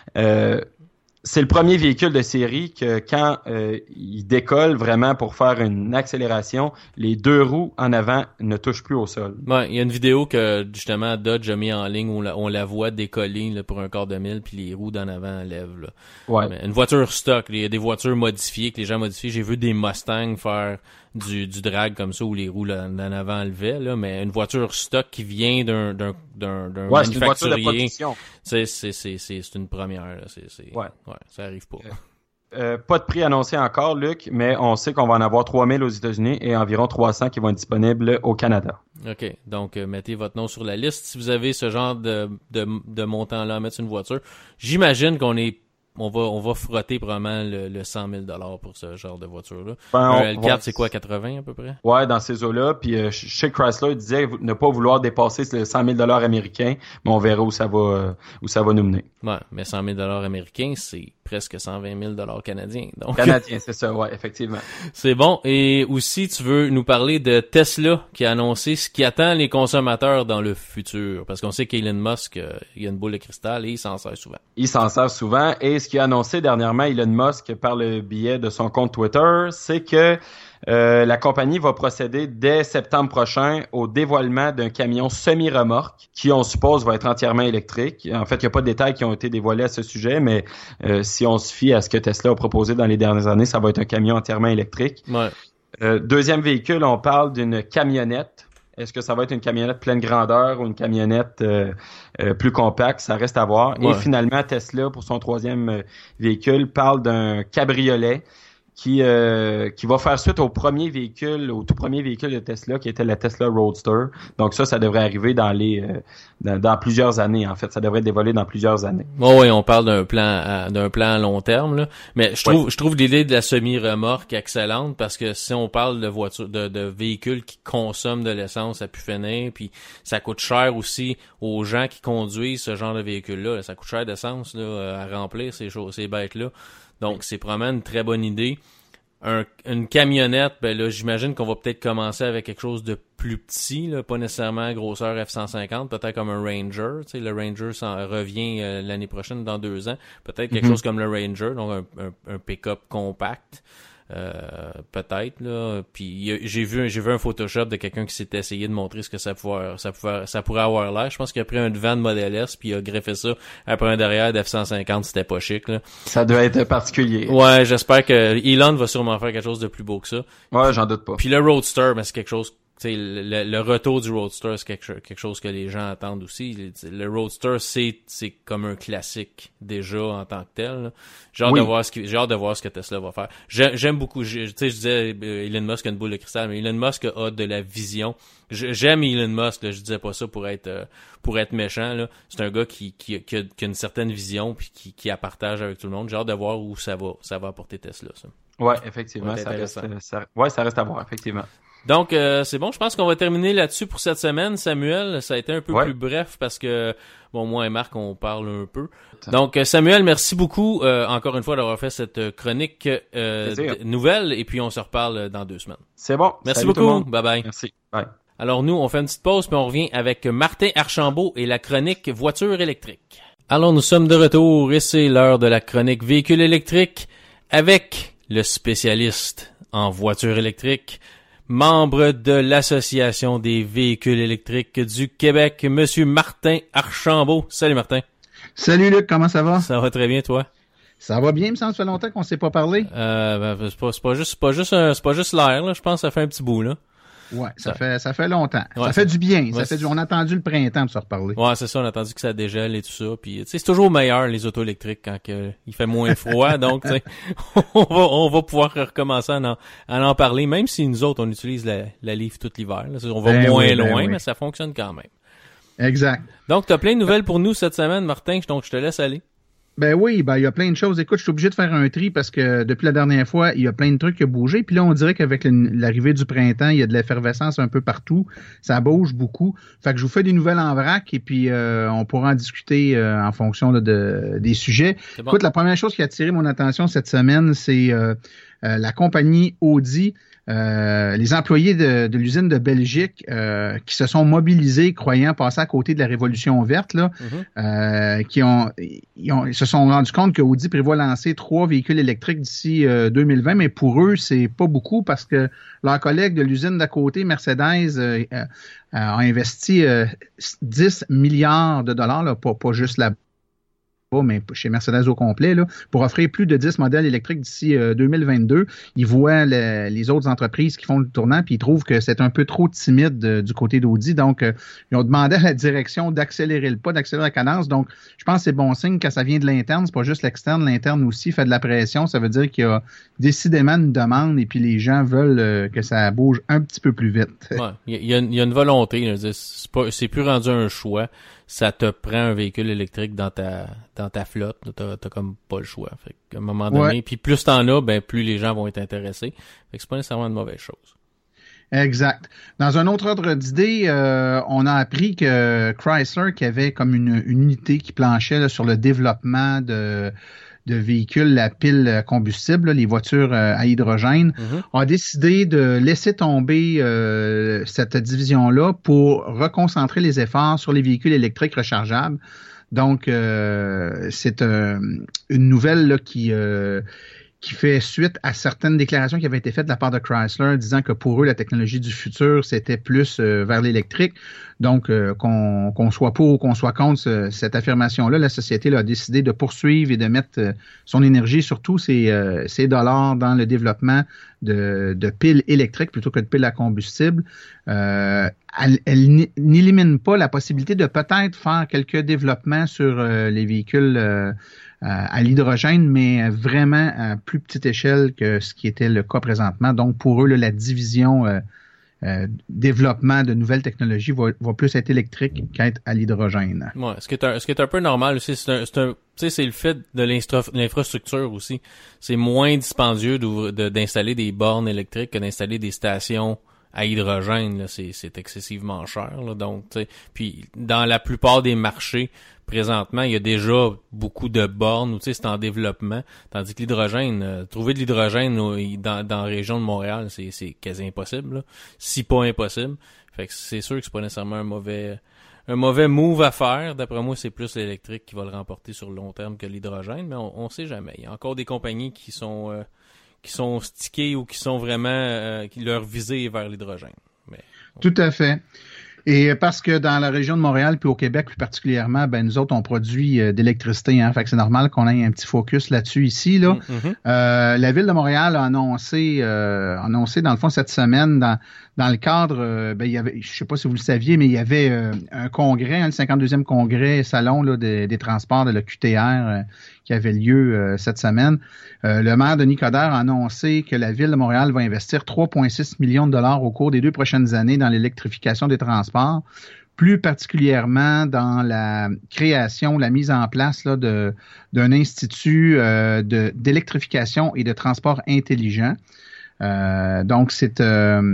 C'est le premier véhicule de série que quand il décolle vraiment pour faire une accélération, les deux roues en avant ne touchent plus au sol. Ouais, il y a une vidéo que justement Dodge a mis en ligne où on la voit décoller là, pour un quart de mille, puis les roues d'en avant lèvent. Là. Ouais. Mais une voiture stock, il y a des voitures modifiées que les gens modifient. J'ai vu des Mustangs faire du drag comme ça où les roues d'en avant levaient, là, mais une voiture stock qui vient d'un manufacturier, c'est une voiture de production. C'est une première. Là. Ouais, ça arrive pas. Pas de prix annoncé encore, Luc, mais on sait qu'on va en avoir 3000 aux États-Unis et environ 300 qui vont être disponibles au Canada. OK. Donc, mettez votre nom sur la liste. Si vous avez ce genre de montant-là à mettre sur une voiture, j'imagine on va frotter probablement le 100 000 pour ce genre de voiture-là. Un L4, c'est quoi, 80 à peu près? Ouais, dans ces eaux-là. Puis chez Chrysler, il disait ne pas vouloir dépasser le 100 000 américains, mais on verra où ça va nous mener. Ouais, mais 100 000 américains, c'est presque 120 000 canadiens. Donc... Canadiens, c'est ça, ouais, effectivement. C'est bon. Et aussi, tu veux nous parler de Tesla qui a annoncé ce qui attend les consommateurs dans le futur. Parce qu'on sait qu'Elon Musk, il a une boule de cristal et il s'en sert souvent. Il s'en sert souvent. Et ce qu'il a annoncé dernièrement, Elon Musk, par le biais de son compte Twitter, c'est que la compagnie va procéder dès septembre prochain au dévoilement d'un camion semi-remorque qui, on suppose, va être entièrement électrique. En fait, il n'y a pas de détails qui ont été dévoilés à ce sujet, mais si on se fie à ce que Tesla a proposé dans les dernières années, ça va être un camion entièrement électrique. Ouais. Deuxième véhicule, on parle d'une camionnette. Est-ce que ça va être une camionnette pleine grandeur ou une camionnette plus compacte? Ça reste à voir. Ouais. Et finalement, Tesla, pour son troisième véhicule, parle d'un cabriolet qui va faire suite au tout premier véhicule de Tesla, qui était la Tesla Roadster. Donc ça devrait arriver dans plusieurs années, en fait. Ça devrait dévoiler dans plusieurs années. Oh oui, on parle d'un plan à long terme, là. Mais je trouve l'idée de la semi-remorque excellente, parce que si on parle de voitures, de véhicules qui consomment de l'essence à pu finir, puis ça coûte cher aussi aux gens qui conduisent ce genre de véhicule-là. Ça coûte cher d'essence, là, à remplir ces bêtes-là. Donc, c'est probablement une très bonne idée. Une camionnette, ben là, j'imagine qu'on va peut-être commencer avec quelque chose de plus petit, là, pas nécessairement grosseur F-150, peut-être comme un Ranger. Tu sais, le Ranger revient l'année prochaine, dans 2 ans. Peut-être quelque chose comme le Ranger, donc un pick-up compact. Peut-être là, puis j'ai vu un Photoshop de quelqu'un qui s'est essayé de montrer ce que ça pourrait avoir l'air. Je pense qu'il a pris un devant de Model S puis il a greffé ça après un derrière d'F-150, c'était pas chic là. Ça doit être particulier. Ouais, j'espère que Elon va sûrement faire quelque chose de plus beau que ça. Ouais, j'en doute pas. Puis le Roadster, ben c'est quelque chose. T'sais, le retour du Roadster, c'est quelque chose que les gens attendent aussi. Le Roadster, c'est comme un classique déjà en tant que tel, là. J'ai hâte de voir ce que Tesla va faire. J'aime beaucoup. Je disais Elon Musk a une boule de cristal, mais Elon Musk a de la vision. J'aime Elon Musk. Là, je disais pas ça pour être méchant. Là, c'est un gars qui a une certaine vision puis qui la partage avec tout le monde. J'ai hâte de voir où ça va apporter Tesla. Ça. Ouais, effectivement, ça reste à voir, effectivement. Donc, c'est bon. Je pense qu'on va terminer là-dessus pour cette semaine. Samuel, ça a été un peu plus bref parce que, bon, moi et Marc, on parle un peu. Donc, Samuel, merci beaucoup, encore une fois, d'avoir fait cette chronique nouvelle. Et puis, on se reparle dans 2 semaines. C'est bon. Merci beaucoup. Bye-bye. Merci. Bye. Alors, nous, on fait une petite pause, puis on revient avec Martin Archambault et la chronique voiture électrique. Alors, nous sommes de retour et c'est l'heure de la chronique véhicule électrique avec le spécialiste en voiture électrique, membre de l'Association des véhicules électriques du Québec, Monsieur Martin Archambault. Salut Martin. Salut Luc, comment ça va? Ça va très bien, toi? Ça va bien, il me semble, ça fait longtemps qu'on s'est pas parlé. C'est pas juste l'air, là. Je pense que ça fait un petit bout, là. Ouais, ça fait longtemps. Ouais, ça fait du bien. Ouais, on a attendu le printemps pour se reparler. Ouais, c'est ça, on a attendu que ça dégèle et tout ça. Puis, tu sais, c'est toujours meilleur, les autos électriques, quand il fait moins froid. Donc, tu sais, on va pouvoir recommencer à en parler, même si nous autres, on utilise la livre tout l'hiver. Là. On va moins loin, mais ça fonctionne quand même. Exact. Donc, tu as plein de nouvelles pour nous cette semaine, Martin, donc je te laisse aller. Ben oui, il y a plein de choses. Écoute, je suis obligé de faire un tri parce que depuis la dernière fois, il y a plein de trucs qui ont bougé. Puis là, on dirait qu'avec l'arrivée du printemps, il y a de l'effervescence un peu partout. Ça bouge beaucoup. Fait que je vous fais des nouvelles en vrac et puis on pourra en discuter en fonction là, des sujets. Bon. Écoute, la première chose qui a attiré mon attention cette semaine, c'est la compagnie Audi. Les employés de l'usine de Belgique qui se sont mobilisés croyant passer à côté de la révolution verte là, ils se sont rendus compte que Audi prévoit lancer 3 véhicules électriques d'ici 2020, mais pour eux c'est pas beaucoup parce que leurs collègues de l'usine d'à côté, Mercedes, a investi 10 milliards de dollars là, pas juste là mais chez Mercedes au complet, là, pour offrir plus de 10 modèles électriques d'ici 2022. Ils voient les autres entreprises qui font le tournant, puis ils trouvent que c'est un peu trop timide du côté d'Audi. Donc, ils ont demandé à la direction d'accélérer le pas, d'accélérer la cadence. Donc, je pense que c'est bon signe quand ça vient de l'interne. C'est pas juste l'externe. L'interne aussi fait de la pression. Ça veut dire qu'il y a décidément une demande et puis les gens veulent que ça bouge un petit peu plus vite. Ouais, il y a une volonté. Là, c'est plus rendu un choix. Ça te prend un véhicule électrique dans ta flotte. T'as comme pas le choix. Fait qu'à un moment donné, puis plus t'en as, ben plus les gens vont être intéressés. Fait que c'est pas nécessairement une mauvaise chose. Exact. Dans un autre ordre d'idée, on a appris que Chrysler, qui avait comme une unité qui planchait là, sur le développement de véhicules à pile combustible, là, les voitures à hydrogène, a décidé de laisser tomber cette division-là pour reconcentrer les efforts sur les véhicules électriques rechargeables. Donc, c'est une nouvelle là, qui fait suite à certaines déclarations qui avaient été faites de la part de Chrysler disant que pour eux, la technologie du futur, c'était plus vers l'électrique. Donc, qu'on soit pour ou qu'on soit contre cette affirmation-là, la société là, a décidé de poursuivre et de mettre son énergie, surtout ses dollars, dans le développement de piles électriques plutôt que de piles à combustible. Elle n'élimine pas la possibilité de peut-être faire quelques développements sur les véhicules à l'hydrogène, mais vraiment à plus petite échelle que ce qui était le cas présentement. Donc, pour eux, là, la division développement de nouvelles technologies va plus être électrique qu'être à l'hydrogène. Ouais, ce qui est un peu normal aussi, c'est le fait de l'infrastructure aussi. C'est moins dispendieux d'installer des bornes électriques que d'installer des stations à hydrogène, là. C'est excessivement cher, là. Donc, tu sais, puis dans la plupart des marchés présentement, il y a déjà beaucoup de bornes, tu sais, c'est en développement, tandis que l'hydrogène, trouver de l'hydrogène dans la région de Montréal, c'est quasi impossible, là. Si pas impossible. Fait que c'est sûr que c'est pas nécessairement un mauvais move à faire. D'après moi, c'est plus l'électrique qui va le remporter sur le long terme que l'hydrogène, mais on sait jamais. Il y a encore des compagnies qui sont stickées ou qui sont vraiment qui leur visée est vers l'hydrogène. Tout à fait. Et parce que dans la région de Montréal puis au Québec plus particulièrement, ben nous autres on produit d'électricité, hein, fait que c'est normal qu'on ait un petit focus là-dessus ici là. La ville de Montréal a annoncé dans le fond cette semaine dans le cadre, il y avait, je sais pas si vous le saviez, mais il y avait un congrès, hein, le 52e congrès salon là, des transports de la QTR qui avait lieu cette semaine. Le maire Denis Coderre a annoncé que la ville de Montréal va investir 3,6 millions de dollars au cours des 2 prochaines années dans l'électrification des transports, plus particulièrement dans la création, la mise en place là, d'un institut d'électrification et de transport intelligent. Donc, c'est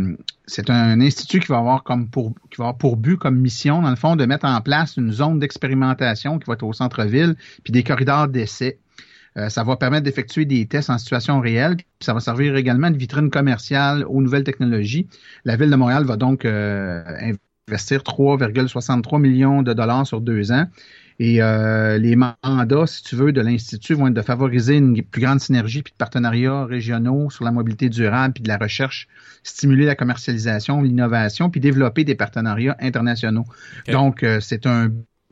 un institut qui va avoir pour but, comme mission, dans le fond, de mettre en place une zone d'expérimentation qui va être au centre-ville, puis des corridors d'essai. Ça va permettre d'effectuer des tests en situation réelle, puis ça va servir également de vitrine commerciale aux nouvelles technologies. La Ville de Montréal va donc investir 3,63 millions de dollars sur 2 ans. Et les mandats, si tu veux, de l'Institut vont être de favoriser une plus grande synergie puis de partenariats régionaux sur la mobilité durable puis de la recherche, stimuler la commercialisation, l'innovation puis développer des partenariats internationaux. Okay. Donc, c'est un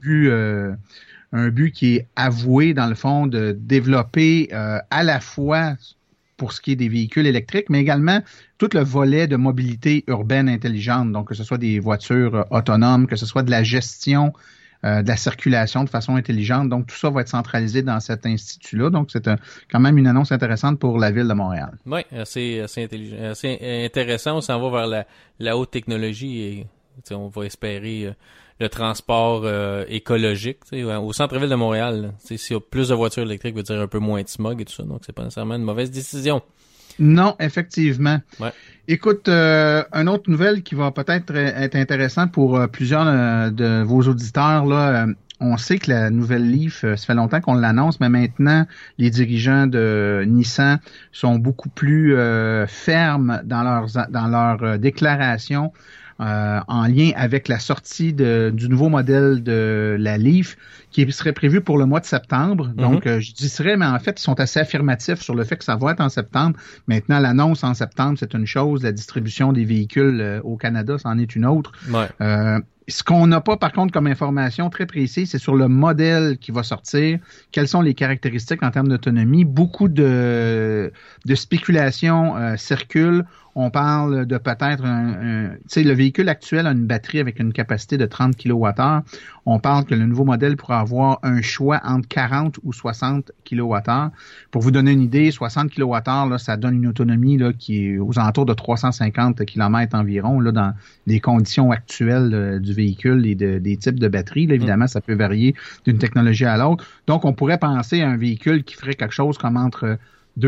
but qui est avoué, dans le fond, de développer à la fois pour ce qui est des véhicules électriques, mais également tout le volet de mobilité urbaine intelligente, donc que ce soit des voitures autonomes, que ce soit de la gestion de la circulation de façon intelligente. Donc, tout ça va être centralisé dans cet institut-là. Donc, c'est quand même une annonce intéressante pour la Ville de Montréal. Oui, assez intéressant. On s'en va vers la haute technologie et on va espérer le transport écologique. Au centre-ville de Montréal, s'il y a plus de voitures électriques, veut dire un peu moins de smog et tout ça. Donc, c'est pas nécessairement une mauvaise décision. Non, effectivement. Ouais. Écoute, une autre nouvelle qui va peut-être être intéressante pour plusieurs de vos auditeurs, là, on sait que la nouvelle Leaf, ça fait longtemps qu'on l'annonce, mais maintenant, les dirigeants de Nissan sont beaucoup plus fermes dans leur déclaration en lien avec la sortie du nouveau modèle de la Leaf qui serait prévu pour le mois de septembre. Donc, je dis serait, mais en fait, ils sont assez affirmatifs sur le fait que ça va être en septembre. Maintenant, l'annonce en septembre, c'est une chose. La distribution des véhicules au Canada, c'en est une autre. Ouais. Ce qu'on n'a pas, par contre, comme information très précise, c'est sur le modèle qui va sortir, quelles sont les caractéristiques en termes d'autonomie. Beaucoup de spéculations circulent. On parle de peut-être tu sais, le véhicule actuel a une batterie avec une capacité de 30 kWh. On parle que le nouveau modèle pourra avoir un choix entre 40 ou 60 kWh. Pour vous donner une idée, 60 kWh, là, ça donne une autonomie là, qui est aux alentours de 350 km environ, là, dans les conditions actuelles du véhicule et des types de batteries. Là, évidemment, ça peut varier d'une technologie à l'autre. Donc, on pourrait penser à un véhicule qui ferait quelque chose comme entre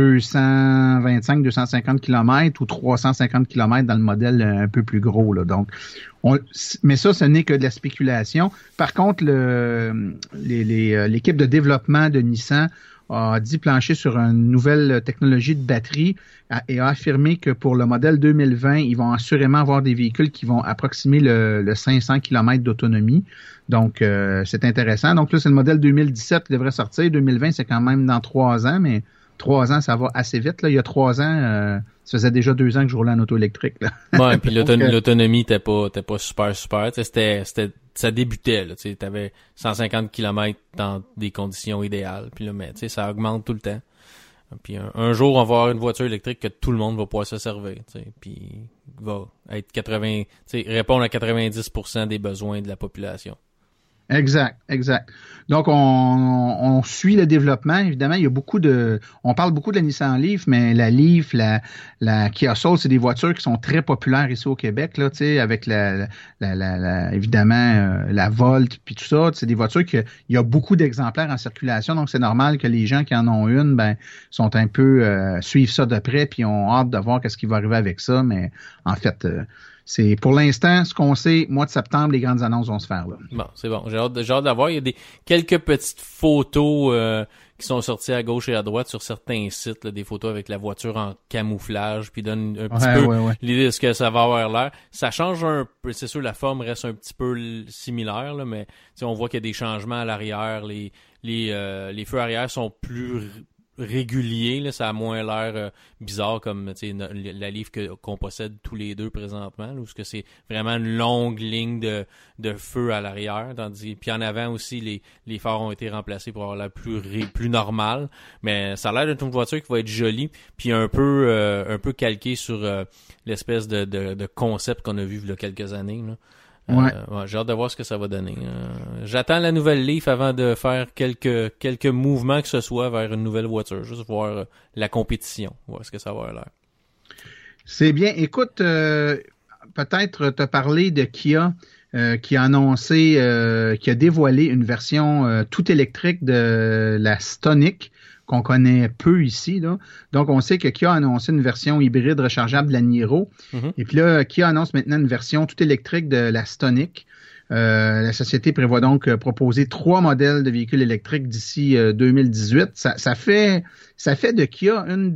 225-250 km ou 350 km dans le modèle un peu plus gros. Là. Donc, mais ça, ce n'est que de la spéculation. Par contre, l'équipe de développement de Nissan a dit plancher sur une nouvelle technologie de batterie et a affirmé que pour le modèle 2020, ils vont assurément avoir des véhicules qui vont approximer le 500 km d'autonomie. Donc, c'est intéressant. Donc là, c'est le modèle 2017 qui devrait sortir. 2020, c'est quand même dans 3 ans, mais 3 ans, ça va assez vite. Là. Il y a 3 ans, ça faisait déjà 2 ans que je roulais en auto électrique. Là. Ouais, puis l'autonomie t'es pas super. Ça débutait. Tu avais 150 km dans des conditions idéales. Puis là, mais ça augmente tout le temps. Puis un jour, on va avoir une voiture électrique que tout le monde va pouvoir se servir. Puis va être répondre à 90% des besoins de la population. Exact. Donc, on suit le développement. Évidemment, il y a on parle beaucoup de la Nissan Leaf, mais la Leaf, la Kia Soul, c'est des voitures qui sont très populaires ici au Québec, là, tu sais, avec évidemment, la Volt puis tout ça. C'est des voitures il y a beaucoup d'exemplaires en circulation, donc c'est normal que les gens qui en ont une, sont un peu, suivent ça de près puis ont hâte de voir qu'est-ce qui va arriver avec ça, mais en fait, c'est pour l'instant ce qu'on sait. Mois de septembre, les grandes annonces vont se faire là. Bon, c'est bon. J'ai hâte d'avoir. Il y a quelques petites photos qui sont sorties à gauche et à droite sur certains sites, là, des photos avec la voiture en camouflage, puis donne un petit peu l'idée de ce que ça va avoir l'air. Ça change un peu. C'est sûr, la forme reste un petit peu similaire, là, mais on voit qu'il y a des changements à l'arrière. Les feux arrière sont plus régulier, là, ça a moins l'air bizarre comme la Leaf qu'on possède tous les deux présentement, là, où c'est vraiment une longue ligne de feu à l'arrière, puis en avant aussi les phares ont été remplacés pour avoir l'air plus normal, mais ça a l'air d'être une voiture qui va être jolie, puis un peu calquée sur l'espèce de concept qu'on a vu il y a quelques années, là. Ouais, j'ai hâte de voir ce que ça va donner. J'attends la nouvelle Leaf avant de faire quelques mouvements que ce soit vers une nouvelle voiture. Juste voir la compétition, voir ce que ça va avoir l'air. C'est bien. Écoute, peut-être te parler de Kia qui a annoncé, qui a dévoilé une version tout électrique de la Stonic, qu'on connaît peu ici, là. Donc, on sait que Kia a annoncé une version hybride rechargeable de la Niro. Mm-hmm. Et puis là, Kia annonce maintenant une version tout électrique de la Stonic. La société prévoit donc proposer 3 modèles de véhicules électriques d'ici 2018. Ça fait de Kia une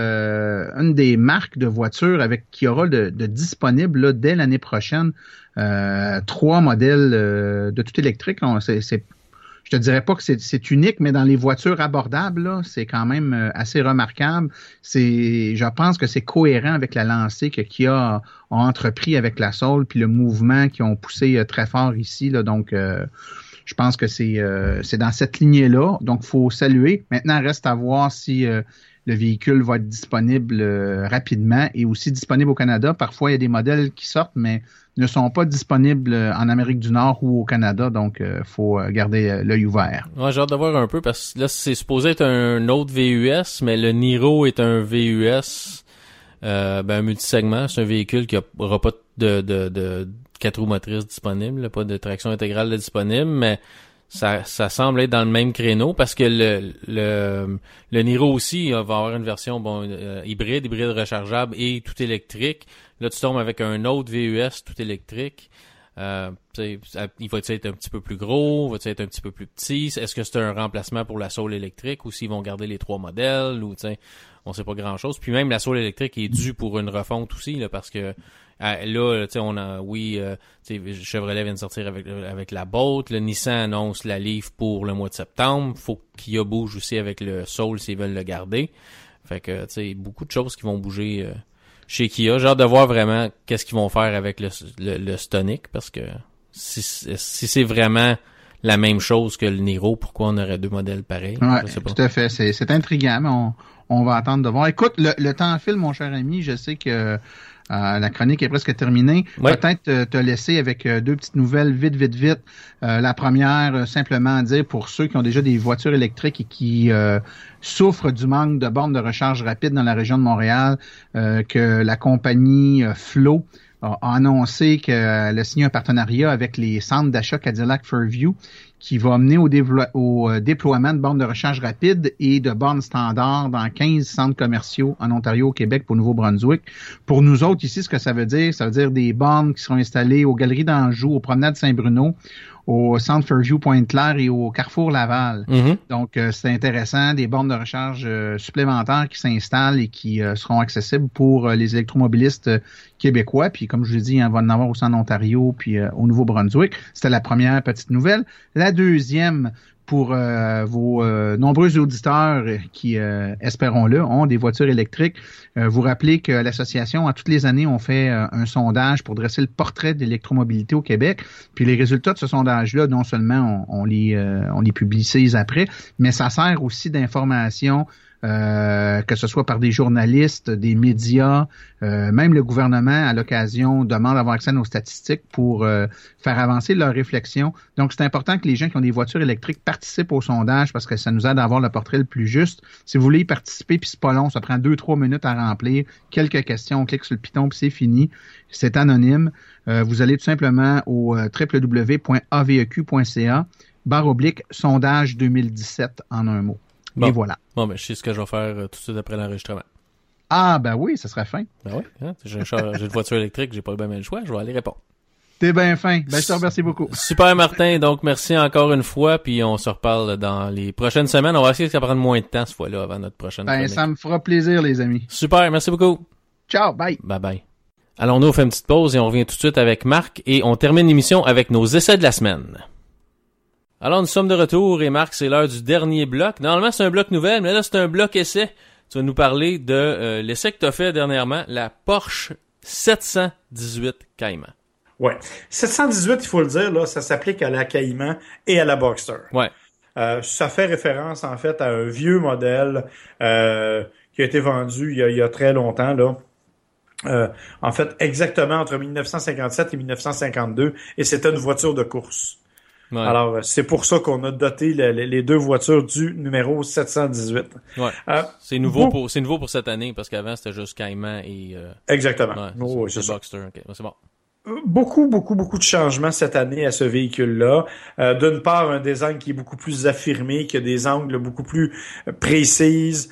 des marques de voitures qui aura de disponible là, dès l'année prochaine 3 modèles de tout électrique. Je te dirais pas que c'est unique, mais dans les voitures abordables, là, c'est quand même assez remarquable. Je pense que c'est cohérent avec la lancée que Kia a entrepris avec la Soul, puis le mouvement qu'ils ont poussé très fort ici, là. Donc, je pense que c'est dans cette lignée-là. Donc, faut saluer. Maintenant, reste à voir si le véhicule va être disponible rapidement et aussi disponible au Canada. Parfois, il y a des modèles qui sortent, mais ne sont pas disponibles en Amérique du Nord ou au Canada, donc faut garder l'œil ouvert. Ouais, j'ai hâte de voir un peu, parce que là, c'est supposé être un autre VUS, mais le Niro est un VUS un multisegment. C'est un véhicule qui n'aura pas de 4 roues motrices disponibles, pas de traction intégrale disponible, mais ça semble être dans le même créneau, parce que le Niro aussi va avoir une version hybride rechargeable et tout électrique. Là, tu tombes avec un autre VUS tout électrique. Il va-t-il être un petit peu plus gros? Va-t-il être un petit peu plus petit? Est-ce que c'est un remplacement pour la Soul électrique, ou s'ils vont garder les 3 modèles? Ou on sait pas grand-chose. Puis même la Soul électrique est due pour une refonte aussi, là, parce que là, Chevrolet vient de sortir avec la Bolt. Le Nissan annonce la Leaf pour le mois de septembre. Faut qu'il bouge aussi avec le Soul s'ils veulent le garder. Fait que, beaucoup de choses qui vont bouger chez Kia. J'ai hâte de voir vraiment qu'est-ce qu'ils vont faire avec le Stonic, parce que si c'est vraiment la même chose que le Niro, pourquoi on aurait 2 modèles pareils? Ouais, tout à fait. C'est intriguant, mais on va attendre de voir. Écoute, le temps file, mon cher ami. Je sais que la chronique est presque terminée. Ouais. Peut-être te laisser avec 2 petites nouvelles vite. La première, simplement dire pour ceux qui ont déjà des voitures électriques et qui souffrent du manque de bornes de recharge rapide dans la région de Montréal, que la compagnie Flow a annoncé qu'elle a signé un partenariat avec les centres d'achat Cadillac Fairview, qui va amener au déploiement de bornes de recharge rapide et de bornes standards dans 15 centres commerciaux en Ontario, au Québec, au Nouveau-Brunswick. Pour nous autres, ici, ce que ça veut dire des bornes qui seront installées aux Galeries d'Anjou, aux Promenades Saint-Bruno, au centre Fairview Pointe-Claire et au Carrefour Laval. Mm-hmm. Donc, c'est intéressant, des bornes de recharge supplémentaires qui s'installent et qui seront accessibles pour les électromobilistes québécois. Puis, comme je l'ai dit, on va en avoir aussi en Ontario puis au Nouveau-Brunswick. C'était la première petite nouvelle. La deuxième, pour vos nombreux auditeurs qui, espérons-le, ont des voitures électriques, vous rappelez que l'association, à toutes les années, on fait un sondage pour dresser le portrait de l'électromobilité au Québec. Puis les résultats de ce sondage-là, non seulement on les publicise après, mais ça sert aussi d'information que ce soit par des journalistes, des médias, même le gouvernement, à l'occasion, demande d'avoir accès à nos statistiques pour faire avancer leurs réflexions. Donc, c'est important que les gens qui ont des voitures électriques participent au sondage parce que ça nous aide à avoir le portrait le plus juste. Si vous voulez y participer, puis c'est pas long, ça prend 2-3 minutes à remplir. Quelques questions, on clique sur le piton, puis c'est fini. C'est anonyme. Vous allez tout simplement au www.aveq.ca/sondage 2017 en un mot. Bon. Et voilà. Bon, ben, je sais ce que je vais faire tout de suite après l'enregistrement. Ah, ben oui, ça serait fin. Ben oui, hein? J'ai une voiture électrique, j'ai pas bien le choix, je vais aller répondre. T'es bien fin. Ben, je te remercie beaucoup. Super, Martin. Donc, merci encore une fois, puis on se reparle dans les prochaines semaines. On va essayer que ça prenne moins de temps, cette fois-là, avant notre prochaine chronique. Ça me fera plaisir, les amis. Super, merci beaucoup. Ciao, bye. Bye bye. Alors, nous, on fait une petite pause et on revient tout de suite avec Marc et on termine l'émission avec nos essais de la semaine. Alors, nous sommes de retour et Marc, c'est l'heure du dernier bloc. Normalement, c'est un bloc nouvelle, mais là, c'est un bloc essai. Tu vas nous parler de l'essai que tu as fait dernièrement, la Porsche 718 Cayman. Ouais. 718, il faut le dire, là, ça s'applique à la Cayman et à la Boxster. Ouais. Ça fait référence, en fait, à un vieux modèle qui a été vendu il y a très longtemps, là. En fait, exactement entre 1957 et 1952, et c'était une voiture de course. Ouais. Alors, c'est pour ça qu'on a doté les deux voitures du numéro 718. Ouais. C'est nouveau pour cette année, parce qu'avant, c'était juste Cayman et... Exactement. Ouais, c'est Boxster. Okay. C'est bon. Beaucoup de changements cette année à ce véhicule-là. D'une part, un design qui est beaucoup plus affirmé, qui a des angles beaucoup plus précises.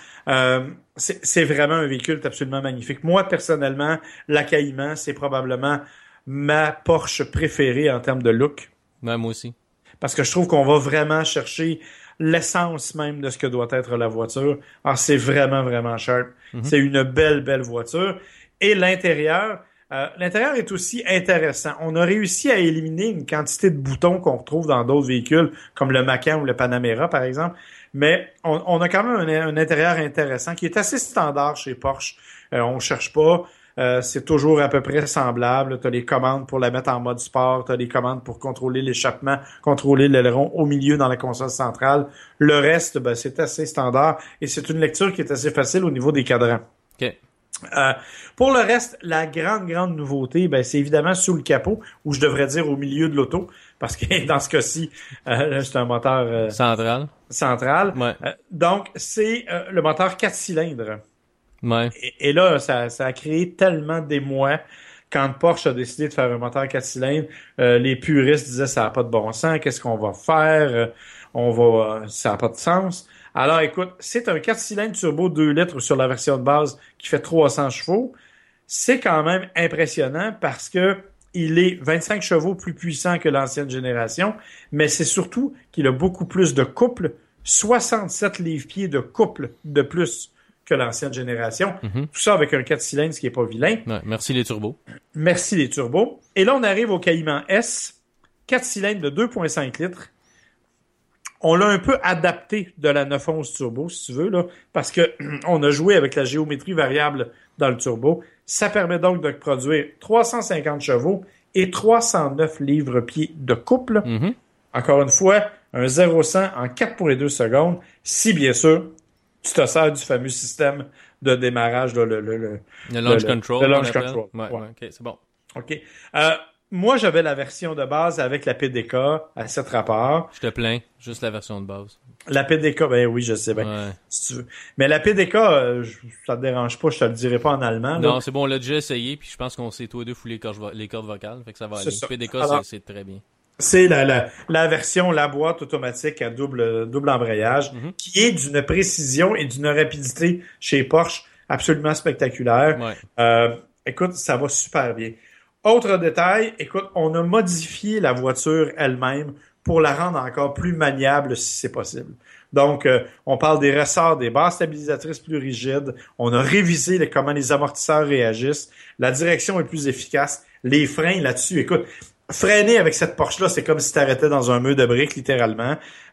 C'est vraiment un véhicule absolument magnifique. Moi, personnellement, la Cayman, c'est probablement ma Porsche préférée en termes de look. Ouais, moi aussi. Parce que je trouve qu'on va vraiment chercher l'essence même de ce que doit être la voiture. Alors, c'est vraiment, vraiment sharp. Mm-hmm. C'est une belle voiture. Et l'intérieur est aussi intéressant. On a réussi à éliminer une quantité de boutons qu'on retrouve dans d'autres véhicules, comme le Macan ou le Panamera, par exemple. Mais on a quand même un intérieur intéressant qui est assez standard chez Porsche. On cherche pas. C'est toujours à peu près semblable. Tu as les commandes pour la mettre en mode sport, tu as les commandes pour contrôler l'échappement, contrôler l'aileron au milieu dans la console centrale. Le reste, c'est assez standard et c'est une lecture qui est assez facile au niveau des cadrans. OK. Pour le reste, la grande nouveauté, c'est évidemment sous le capot, ou je devrais dire au milieu de l'auto, parce que dans ce cas-ci, c'est un moteur central. Ouais. Donc, c'est le moteur 4 cylindres. Ouais. Et là, ça a créé tellement d'émoi quand Porsche a décidé de faire un moteur 4 cylindres. Les puristes disaient ça n'a pas de bon sens, qu'est-ce qu'on va faire? Ça n'a pas de sens. Alors écoute, c'est un 4 cylindres turbo 2 litres sur la version de base qui fait 300 chevaux. C'est quand même impressionnant parce que il est 25 chevaux plus puissant que l'ancienne génération, mais c'est surtout qu'il a beaucoup plus de couple, 67 livres-pieds de couple de plus que l'ancienne génération. Mm-hmm. Tout ça avec un 4 cylindres, ce qui est pas vilain. Ouais, merci les turbos. Merci les turbos. Et là, on arrive au Cayman S, 4 cylindres de 2,5 litres. On l'a un peu adapté de la 911 turbo, si tu veux, là, parce que on a joué avec la géométrie variable dans le turbo. Ça permet donc de produire 350 chevaux et 309 livres-pieds de couple. Mm-hmm. Encore une fois, un 0-100 en 4,2 secondes, si bien sûr, tu te sers du fameux système de démarrage, là, le launch control. Le launch control. Ouais, OK, c'est bon. OK. Moi, j'avais la version de base avec la PDK à 7 rapports. Je te plains, juste la version de base. La PDK, oui, je sais bien, si tu veux. Mais la PDK, ça te dérange pas, je te le dirai pas en allemand. Non, là. C'est bon, on l'a déjà essayé, puis je pense qu'on s'est tous les deux foulé les cordes vocales, fait que ça va aller. Ça. PDK, alors, c'est très bien. C'est la version, la boîte automatique à double embrayage, qui est d'une précision et d'une rapidité chez Porsche absolument spectaculaire. Ouais. Écoute, ça va super bien. Autre détail, écoute, on a modifié la voiture elle-même pour la rendre encore plus maniable si c'est possible. Donc, on parle des ressorts, des barres stabilisatrices plus rigides. On a révisé comment les amortisseurs réagissent. La direction est plus efficace. Les freins là-dessus, écoute, freiner avec cette Porsche-là, c'est comme si tu arrêtais dans un mur de briques, littéralement.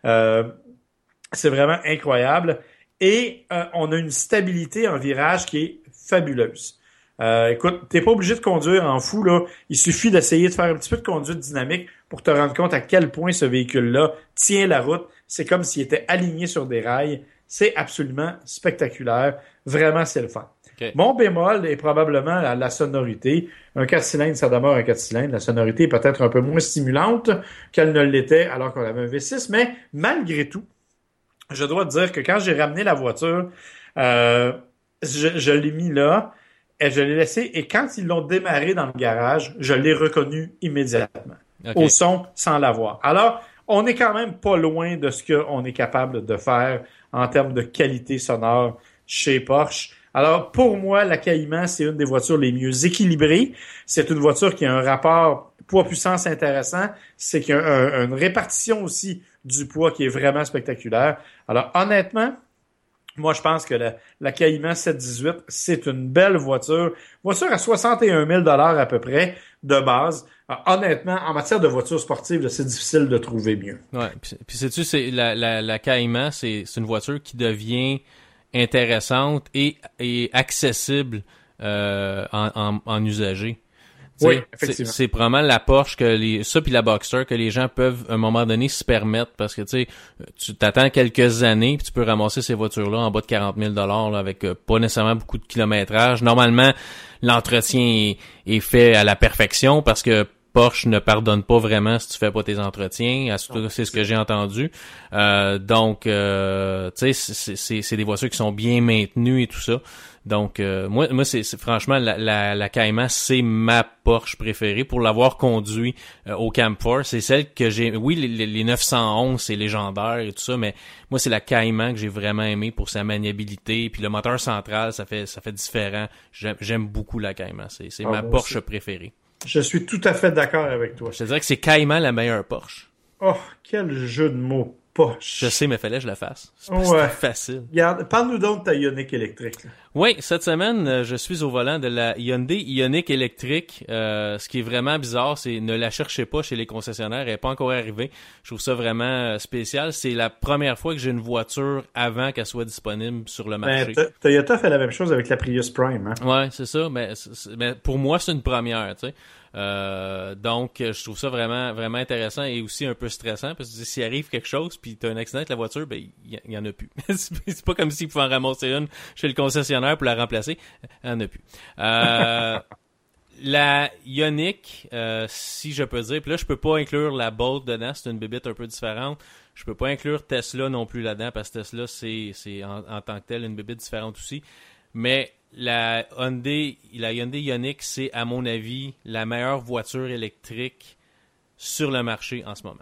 C'est vraiment incroyable. Et on a une stabilité en virage qui est fabuleuse. Écoute, t'es pas obligé de conduire en fou, là. Il suffit d'essayer de faire un petit peu de conduite dynamique pour te rendre compte à quel point ce véhicule-là tient la route. C'est comme s'il était aligné sur des rails. C'est absolument spectaculaire. Vraiment, c'est le fun. Okay. Mon bémol est probablement la sonorité. Un 4 cylindres, ça demeure un 4 cylindres. La sonorité est peut-être un peu moins stimulante qu'elle ne l'était alors qu'on avait un V6, mais malgré tout, je dois te dire que quand j'ai ramené la voiture, je l'ai mis là, et je l'ai laissé, et quand ils l'ont démarré dans le garage, je l'ai reconnu immédiatement. Okay. Au son, sans l'avoir. Alors, on est quand même pas loin de ce qu'on est capable de faire en termes de qualité sonore chez Porsche. Alors, pour moi, la Cayman, c'est une des voitures les mieux équilibrées. C'est une voiture qui a un rapport poids-puissance intéressant. C'est qu'il y a une répartition aussi du poids qui est vraiment spectaculaire. Alors, honnêtement, moi, je pense que la Cayman 718, c'est une belle voiture. Voiture à 61 000 $ à peu près de base. Alors, honnêtement, en matière de voiture sportive, c'est difficile de trouver mieux. Ouais. Puis sais-tu, c'est la Cayman, c'est une voiture qui devient intéressante et accessible en usager. T'sais, oui, effectivement. C'est probablement la Porsche ça puis la Boxster que les gens peuvent à un moment donné se permettre parce que tu t'attends quelques années puis tu peux ramasser ces voitures-là en bas de 40 000 $ là, avec pas nécessairement beaucoup de kilométrage. Normalement, l'entretien est fait à la perfection parce que Porsche ne pardonne pas vraiment si tu fais pas tes entretiens. C'est ce que j'ai entendu. Donc, tu sais, c'est des voitures qui sont bien maintenues et tout ça. Donc, moi, c'est franchement la Cayman, c'est ma Porsche préférée pour l'avoir conduit au Camp 4. C'est celle que j'ai. Oui, les 911, c'est légendaire et tout ça, mais moi, c'est la Cayman que j'ai vraiment aimé pour sa maniabilité. Puis le moteur central, ça fait différent. J'aime beaucoup la Cayman. C'est ma Porsche préférée. Je suis tout à fait d'accord avec toi. Je te dirais que c'est Cayman la meilleure Porsche. Oh, quel jeu de mots, Porsche. Je sais, mais fallait que je le fasse. C'est facile. Regarde, parle-nous donc de ta Ioniq électrique. Là. Oui, cette semaine, je suis au volant de la Hyundai Ioniq électrique. Ce qui est vraiment bizarre, c'est ne la cherchez pas chez les concessionnaires. Elle n'est pas encore arrivée. Je trouve ça vraiment spécial. C'est la première fois que j'ai une voiture avant qu'elle soit disponible sur le marché. Toyota fait la même chose avec la Prius Prime. Hein? Ouais, c'est ça. Mais pour moi, c'est une première, tu sais. Donc, je trouve ça vraiment, vraiment intéressant et aussi un peu stressant parce que s'il arrive quelque chose puis t'as un accident avec la voiture, ben, il y en a plus. C'est pas comme s'il pouvait en ramasser une chez le concessionnaire pour la remplacer. Il y en a plus. La Ioniq, si je peux dire, puis là, je peux pas inclure la Bolt dedans, c'est une bébête un peu différente. Je peux pas inclure Tesla non plus là-dedans parce que Tesla, c'est en tant que tel une bébête différente aussi. Mais la Hyundai Ioniq, c'est, à mon avis, la meilleure voiture électrique sur le marché en ce moment.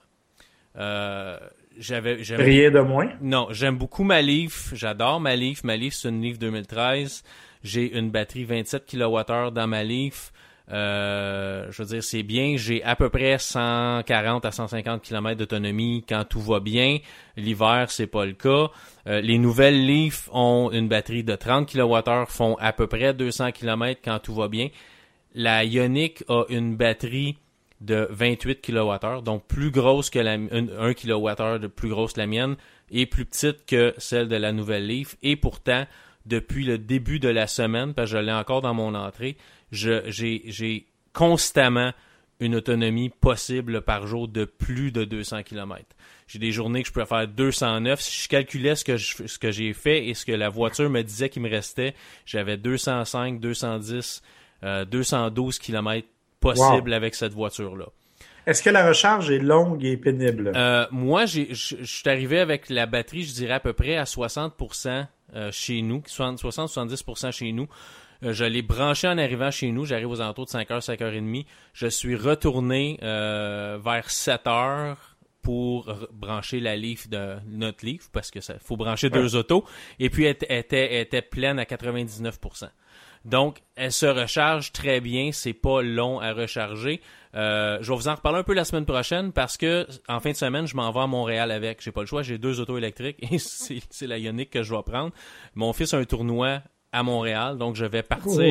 Rien de moins? Non, j'aime beaucoup ma Leaf. J'adore ma Leaf. Ma Leaf, c'est une Leaf 2013. J'ai une batterie 27 kWh dans ma Leaf. Je veux dire, c'est bien. J'ai à peu près 140 à 150 km d'autonomie quand tout va bien. L'hiver, c'est pas le cas. Les nouvelles Leaf ont une batterie de 30 kWh, font à peu près 200 km quand tout va bien. La Ioniq a une batterie de 28 kWh, donc plus grosse que 1 kWh de plus grosse que la mienne et plus petite que celle de la nouvelle Leaf. Et pourtant, depuis le début de la semaine, parce que je l'ai encore dans mon entrée, j'ai constamment une autonomie possible par jour de plus de 200 km. J'ai des journées que je peux faire 209. Si je calculais ce que j'ai fait et ce que la voiture me disait qu'il me restait, j'avais 205, 210, 212 km possible avec cette voiture-là. Est-ce que la recharge est longue et pénible? Moi, je suis arrivé avec la batterie, je dirais à peu près à 60% chez nous, 60-70% chez nous. Je l'ai branché en arrivant chez nous. J'arrive aux alentours de 5h, 5h30. Je suis retourné vers 7h pour brancher la Leaf de notre Leaf parce que ça faut brancher deux autos. Et puis, elle était pleine à 99%. Donc, elle se recharge très bien. C'est pas long à recharger. Je vais vous en reparler un peu la semaine prochaine parce que en fin de semaine, je m'en vais à Montréal avec. J'ai pas le choix. J'ai 2 autos électriques et c'est la Ioniq que je vais prendre. Mon fils a un tournoi à Montréal, donc je vais partir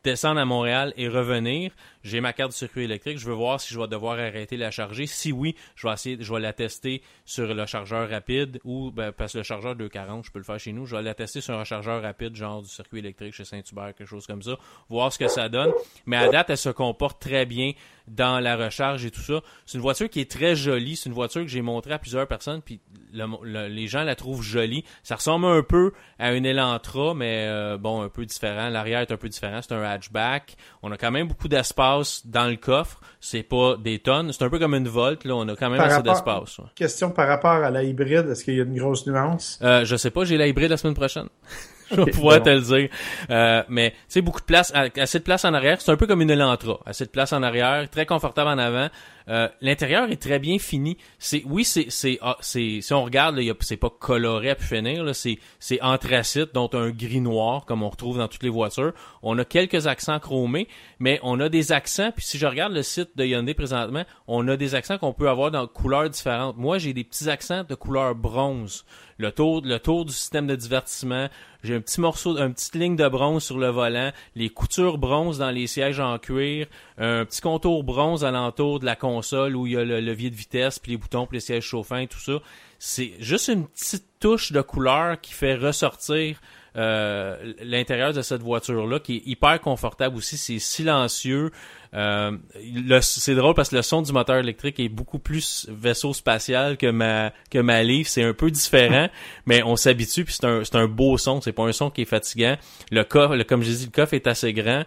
descendre à Montréal et revenir, j'ai ma carte de circuit électrique, je veux voir si je vais devoir arrêter la charger. Si oui, je vais la tester sur le chargeur rapide ou parce que le chargeur 240, je peux le faire chez nous, je vais la tester sur un chargeur rapide, genre du circuit électrique chez Saint-Hubert, quelque chose comme ça, voir ce que ça donne. Mais à date, elle se comporte très bien dans la recharge et tout ça. C'est une voiture qui est très jolie, c'est une voiture que j'ai montrée à plusieurs personnes, puis les gens la trouvent jolie. Ça ressemble un peu à une Elantra, mais un peu différent. L'arrière est un peu différent, c'est un hatchback. On a quand même beaucoup d'espace dans le coffre. C'est pas des tonnes, c'est un peu comme une Volt, là, on a quand même assez d'espace. Ouais. Question par rapport à la hybride, est-ce qu'il y a une grosse nuance? Je sais pas, j'ai la hybride la semaine prochaine. Je vais pouvoir te le dire. Mais tu sais, beaucoup de place, assez de place en arrière. C'est un peu comme une Elantra. Assez de place en arrière, très confortable en avant. L'intérieur est très bien fini. Si on regarde, là, c'est pas coloré à pu finir, là, c'est anthracite, dont un gris noir, comme on retrouve dans toutes les voitures. On a quelques accents chromés, mais on a des accents, puis si je regarde le site de Hyundai présentement, on a des accents qu'on peut avoir dans couleurs différentes. Moi, j'ai des petits accents de couleur bronze. Le tour du système de divertissement. J'ai une petite ligne de bronze sur le volant, les coutures bronze dans les sièges en cuir, un petit contour bronze alentour de la console où il y a le levier de vitesse, puis les boutons, puis les sièges chauffants et tout ça. C'est juste une petite touche de couleur qui fait ressortir l'intérieur de cette voiture-là, qui est hyper confortable aussi. C'est silencieux. C'est drôle parce que le son du moteur électrique est beaucoup plus vaisseau spatial que ma Leaf. C'est un peu différent, mais on s'habitue, puis c'est un beau son. C'est pas un son qui est fatigant. Le coffre, comme j'ai dit, le coffre est assez grand.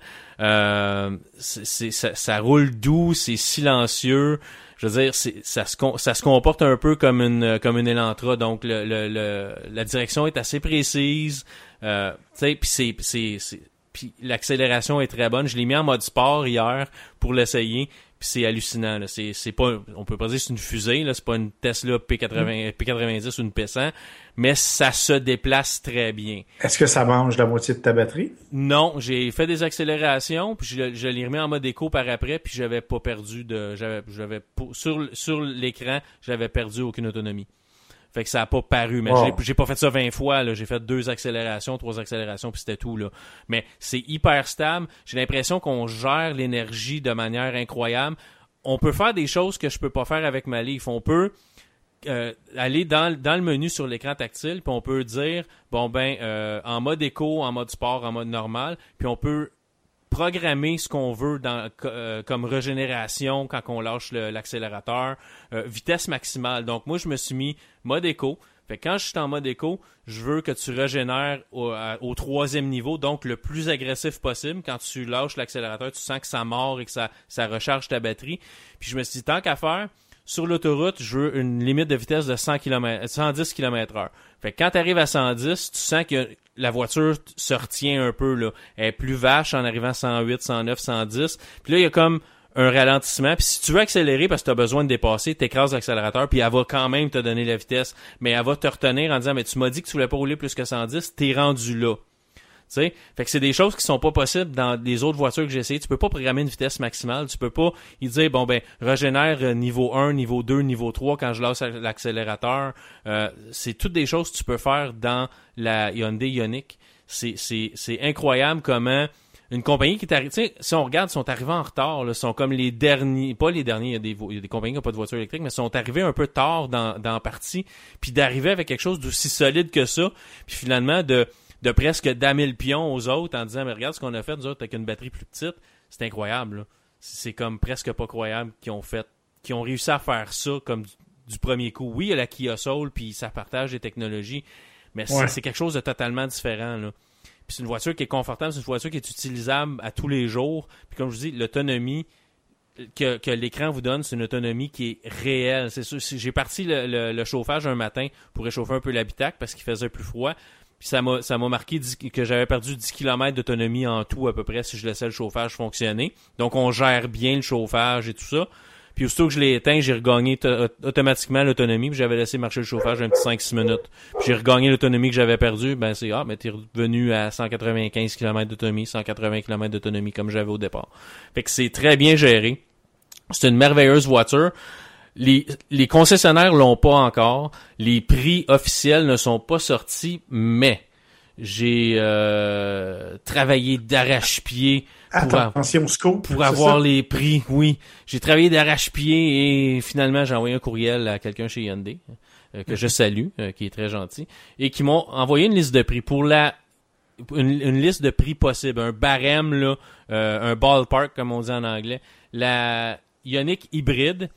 Ça roule doux, c'est silencieux. Je veux dire, ça se comporte un peu comme une Elantra. Donc la direction est assez précise. Tu sais, puis l'accélération est très bonne. Je l'ai mis en mode sport hier pour l'essayer, puis c'est hallucinant, là. C'est pas, on peut pas dire que c'est une fusée, là, c'est pas une Tesla P90 ou une P100, mais ça se déplace très bien. Est-ce que ça mange la moitié de ta batterie? Non, j'ai fait des accélérations, puis je l'ai remis en mode éco par après, puis j'avais pas perdu sur l'écran, j'avais perdu aucune autonomie. Fait que ça a pas paru, mais j'ai pas fait ça 20 fois, là. J'ai fait 2 accélérations, 3 accélérations, puis c'était tout, là. Mais c'est hyper stable. J'ai l'impression qu'on gère l'énergie de manière incroyable. On peut faire des choses que je peux pas faire avec ma Leaf. On peut aller dans le menu sur l'écran tactile, puis on peut dire, en mode éco, en mode sport, en mode normal, puis on peut programmer ce qu'on veut comme régénération quand on lâche l'accélérateur, vitesse maximale. Donc moi, je me suis mis mode éco. Fait que quand je suis en mode éco, je veux que tu régénères au 3e niveau, donc le plus agressif possible. Quand tu lâches l'accélérateur, tu sens que ça mord et que ça recharge ta batterie. Puis je me suis dit, tant qu'à faire, sur l'autoroute, je veux une limite de vitesse de 110 km/h. Fait que quand tu arrives à 110, tu sens que la voiture se retient un peu, là. Elle est plus vache en arrivant à 108, 109, 110. Puis là, il y a comme un ralentissement. Puis si tu veux accélérer parce que tu as besoin de dépasser, t'écrases l'accélérateur, puis elle va quand même te donner la vitesse. Mais elle va te retenir en disant, mais tu m'as dit que tu voulais pas rouler plus que 110, t'es rendu là. Tu sais, fait que c'est des choses qui sont pas possibles dans les autres voitures que j'ai essayé. Tu peux pas programmer une vitesse maximale. Tu peux pas y dire, régénère niveau 1, niveau 2, niveau 3 quand je lâche l'accélérateur. C'est toutes des choses que tu peux faire dans la Hyundai Ioniq. C'est incroyable comment une compagnie qui est arrivée, tu sais, si on regarde, ils sont arrivés en retard, là, sont comme les derniers, pas les derniers, il y a des compagnies qui n'ont pas de voiture électrique, mais sont arrivés un peu tard dans la partie, puis d'arriver avec quelque chose d'aussi solide que ça, puis finalement de presque damer le pion aux autres en disant, mais regarde ce qu'on a fait, nous autres, avec une batterie plus petite, c'est incroyable, là. C'est comme presque pas croyable qu'ils ont réussi à faire ça comme du premier coup. Oui, il y a la Kia Soul, puis ça partage des technologies, mais c'est quelque chose de totalement différent, là. Puis c'est une voiture qui est confortable, c'est une voiture qui est utilisable à tous les jours. Puis comme je vous dis, l'autonomie que l'écran vous donne, c'est une autonomie qui est réelle. C'est sûr, j'ai parti le chauffage un matin pour réchauffer un peu l'habitacle parce qu'il faisait plus froid. Puis ça m'a marqué que j'avais perdu 10 km d'autonomie en tout à peu près si je laissais le chauffage fonctionner. Donc on gère bien le chauffage et tout ça. Puis aussitôt que je l'ai éteint, j'ai regagné automatiquement l'autonomie, puis j'avais laissé marcher le chauffage un petit 5-6 minutes. Puis j'ai regagné l'autonomie que j'avais perdue, mais t'es revenu à 195 km d'autonomie, 180 km d'autonomie comme j'avais au départ. Fait que c'est très bien géré. C'est une merveilleuse voiture. Les concessionnaires l'ont pas encore. Les prix officiels ne sont pas sortis, mais J'ai travaillé d'arrache-pied Attention, scoop. Pour avoir les prix, oui. J'ai travaillé d'arrache-pied et finalement, j'ai envoyé un courriel à quelqu'un chez Hyundai, que je salue, qui est très gentil, et qui m'ont envoyé une liste de prix pour une liste de prix possible, un barème, là, un ballpark, comme on dit en anglais. La Ioniq hybride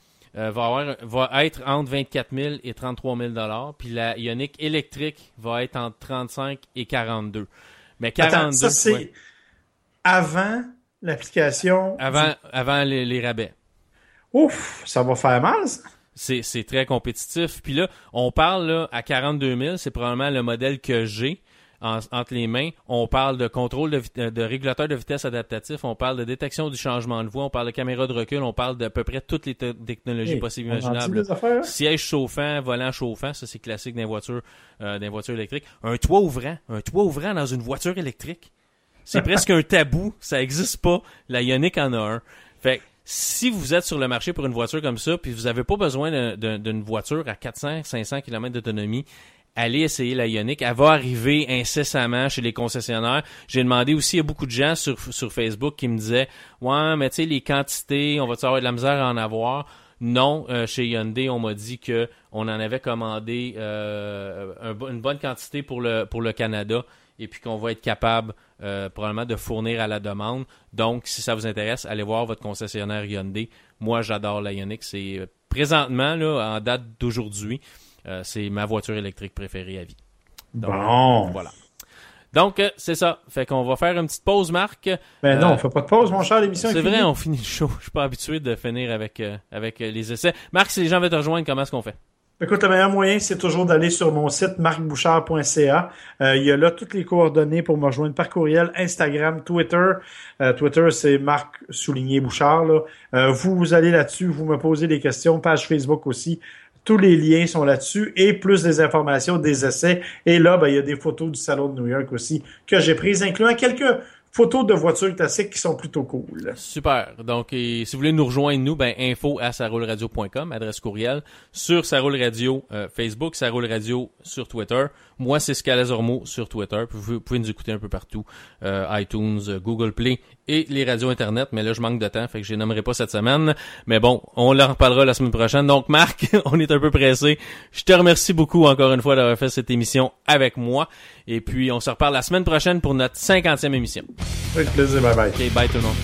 va être entre 24 000 et 33 000 $, puis la Ioniq électrique va être entre 35 et 42. Mais 42, attends, ça c'est avant l'application. Avant les rabais. Ouf, ça va faire mal, ça. C'est très compétitif. Puis là, on parle là, à 42 000, c'est probablement le modèle que j'ai entre les mains. On parle de contrôle de régulateur de vitesse adaptatif, on parle de détection du changement de voie, on parle de caméra de recul, on parle d'à peu près toutes les technologies possibles et imaginables. Siège chauffant, volant chauffant, ça c'est classique dans les voitures électriques. Un toit ouvrant dans une voiture électrique. C'est presque un tabou, ça existe pas. La Ioniq en a un. Fait si vous êtes sur le marché pour une voiture comme ça, puis vous avez pas besoin d'une voiture à 400-500 km d'autonomie, allez essayer la Ioniq. Elle va arriver incessamment chez les concessionnaires. J'ai demandé aussi à beaucoup de gens sur Facebook qui me disaient « Ouais, mais tu sais, les quantités, on va-tu avoir de la misère à en avoir? » Non, chez Hyundai, on m'a dit que on en avait commandé une bonne quantité pour le Canada et puis qu'on va être capable probablement de fournir à la demande. Donc, si ça vous intéresse, allez voir votre concessionnaire Hyundai. Moi, j'adore la Ioniq. C'est présentement, là, en date d'aujourd'hui, c'est ma voiture électrique préférée à vie. Donc, bon. Voilà. Donc, c'est ça. Fait qu'on va faire une petite pause, Marc. Ben non, on fait pas de pause, mon cher, l'émission est finie. C'est vrai, on finit le show. Je suis pas habitué de finir avec les essais. Marc, si les gens veulent te rejoindre, comment est-ce qu'on fait? Écoute, le meilleur moyen, c'est toujours d'aller sur mon site marcbouchard.ca. Il y a là toutes les coordonnées pour me rejoindre par courriel, Instagram, Twitter. Twitter, c'est Marc-Bouchard. Là. Vous allez là-dessus, vous me posez des questions. Page Facebook aussi. Tous les liens sont là-dessus et plus des informations, des essais. Et là, il y a des photos du Salon de New York aussi que j'ai prises, incluant quelques photos de voitures classiques qui sont plutôt cool. Super. Donc, si vous voulez nous rejoindre, info@sarouleradio.com, adresse courriel, sur Ça Roule Radio Facebook, Ça Roule Radio sur Twitter. Moi, c'est Scalazormo sur Twitter. Vous pouvez nous écouter un peu partout. iTunes, Google Play et les radios Internet. Mais là, je manque de temps, fait que je les nommerai pas cette semaine. Mais bon, on en reparlera la semaine prochaine. Donc, Marc, on est un peu pressé. Je te remercie beaucoup encore une fois d'avoir fait cette émission avec moi. Et puis, on se reparle la semaine prochaine pour notre 50e émission. Avec plaisir, bye bye. OK, bye tout le monde.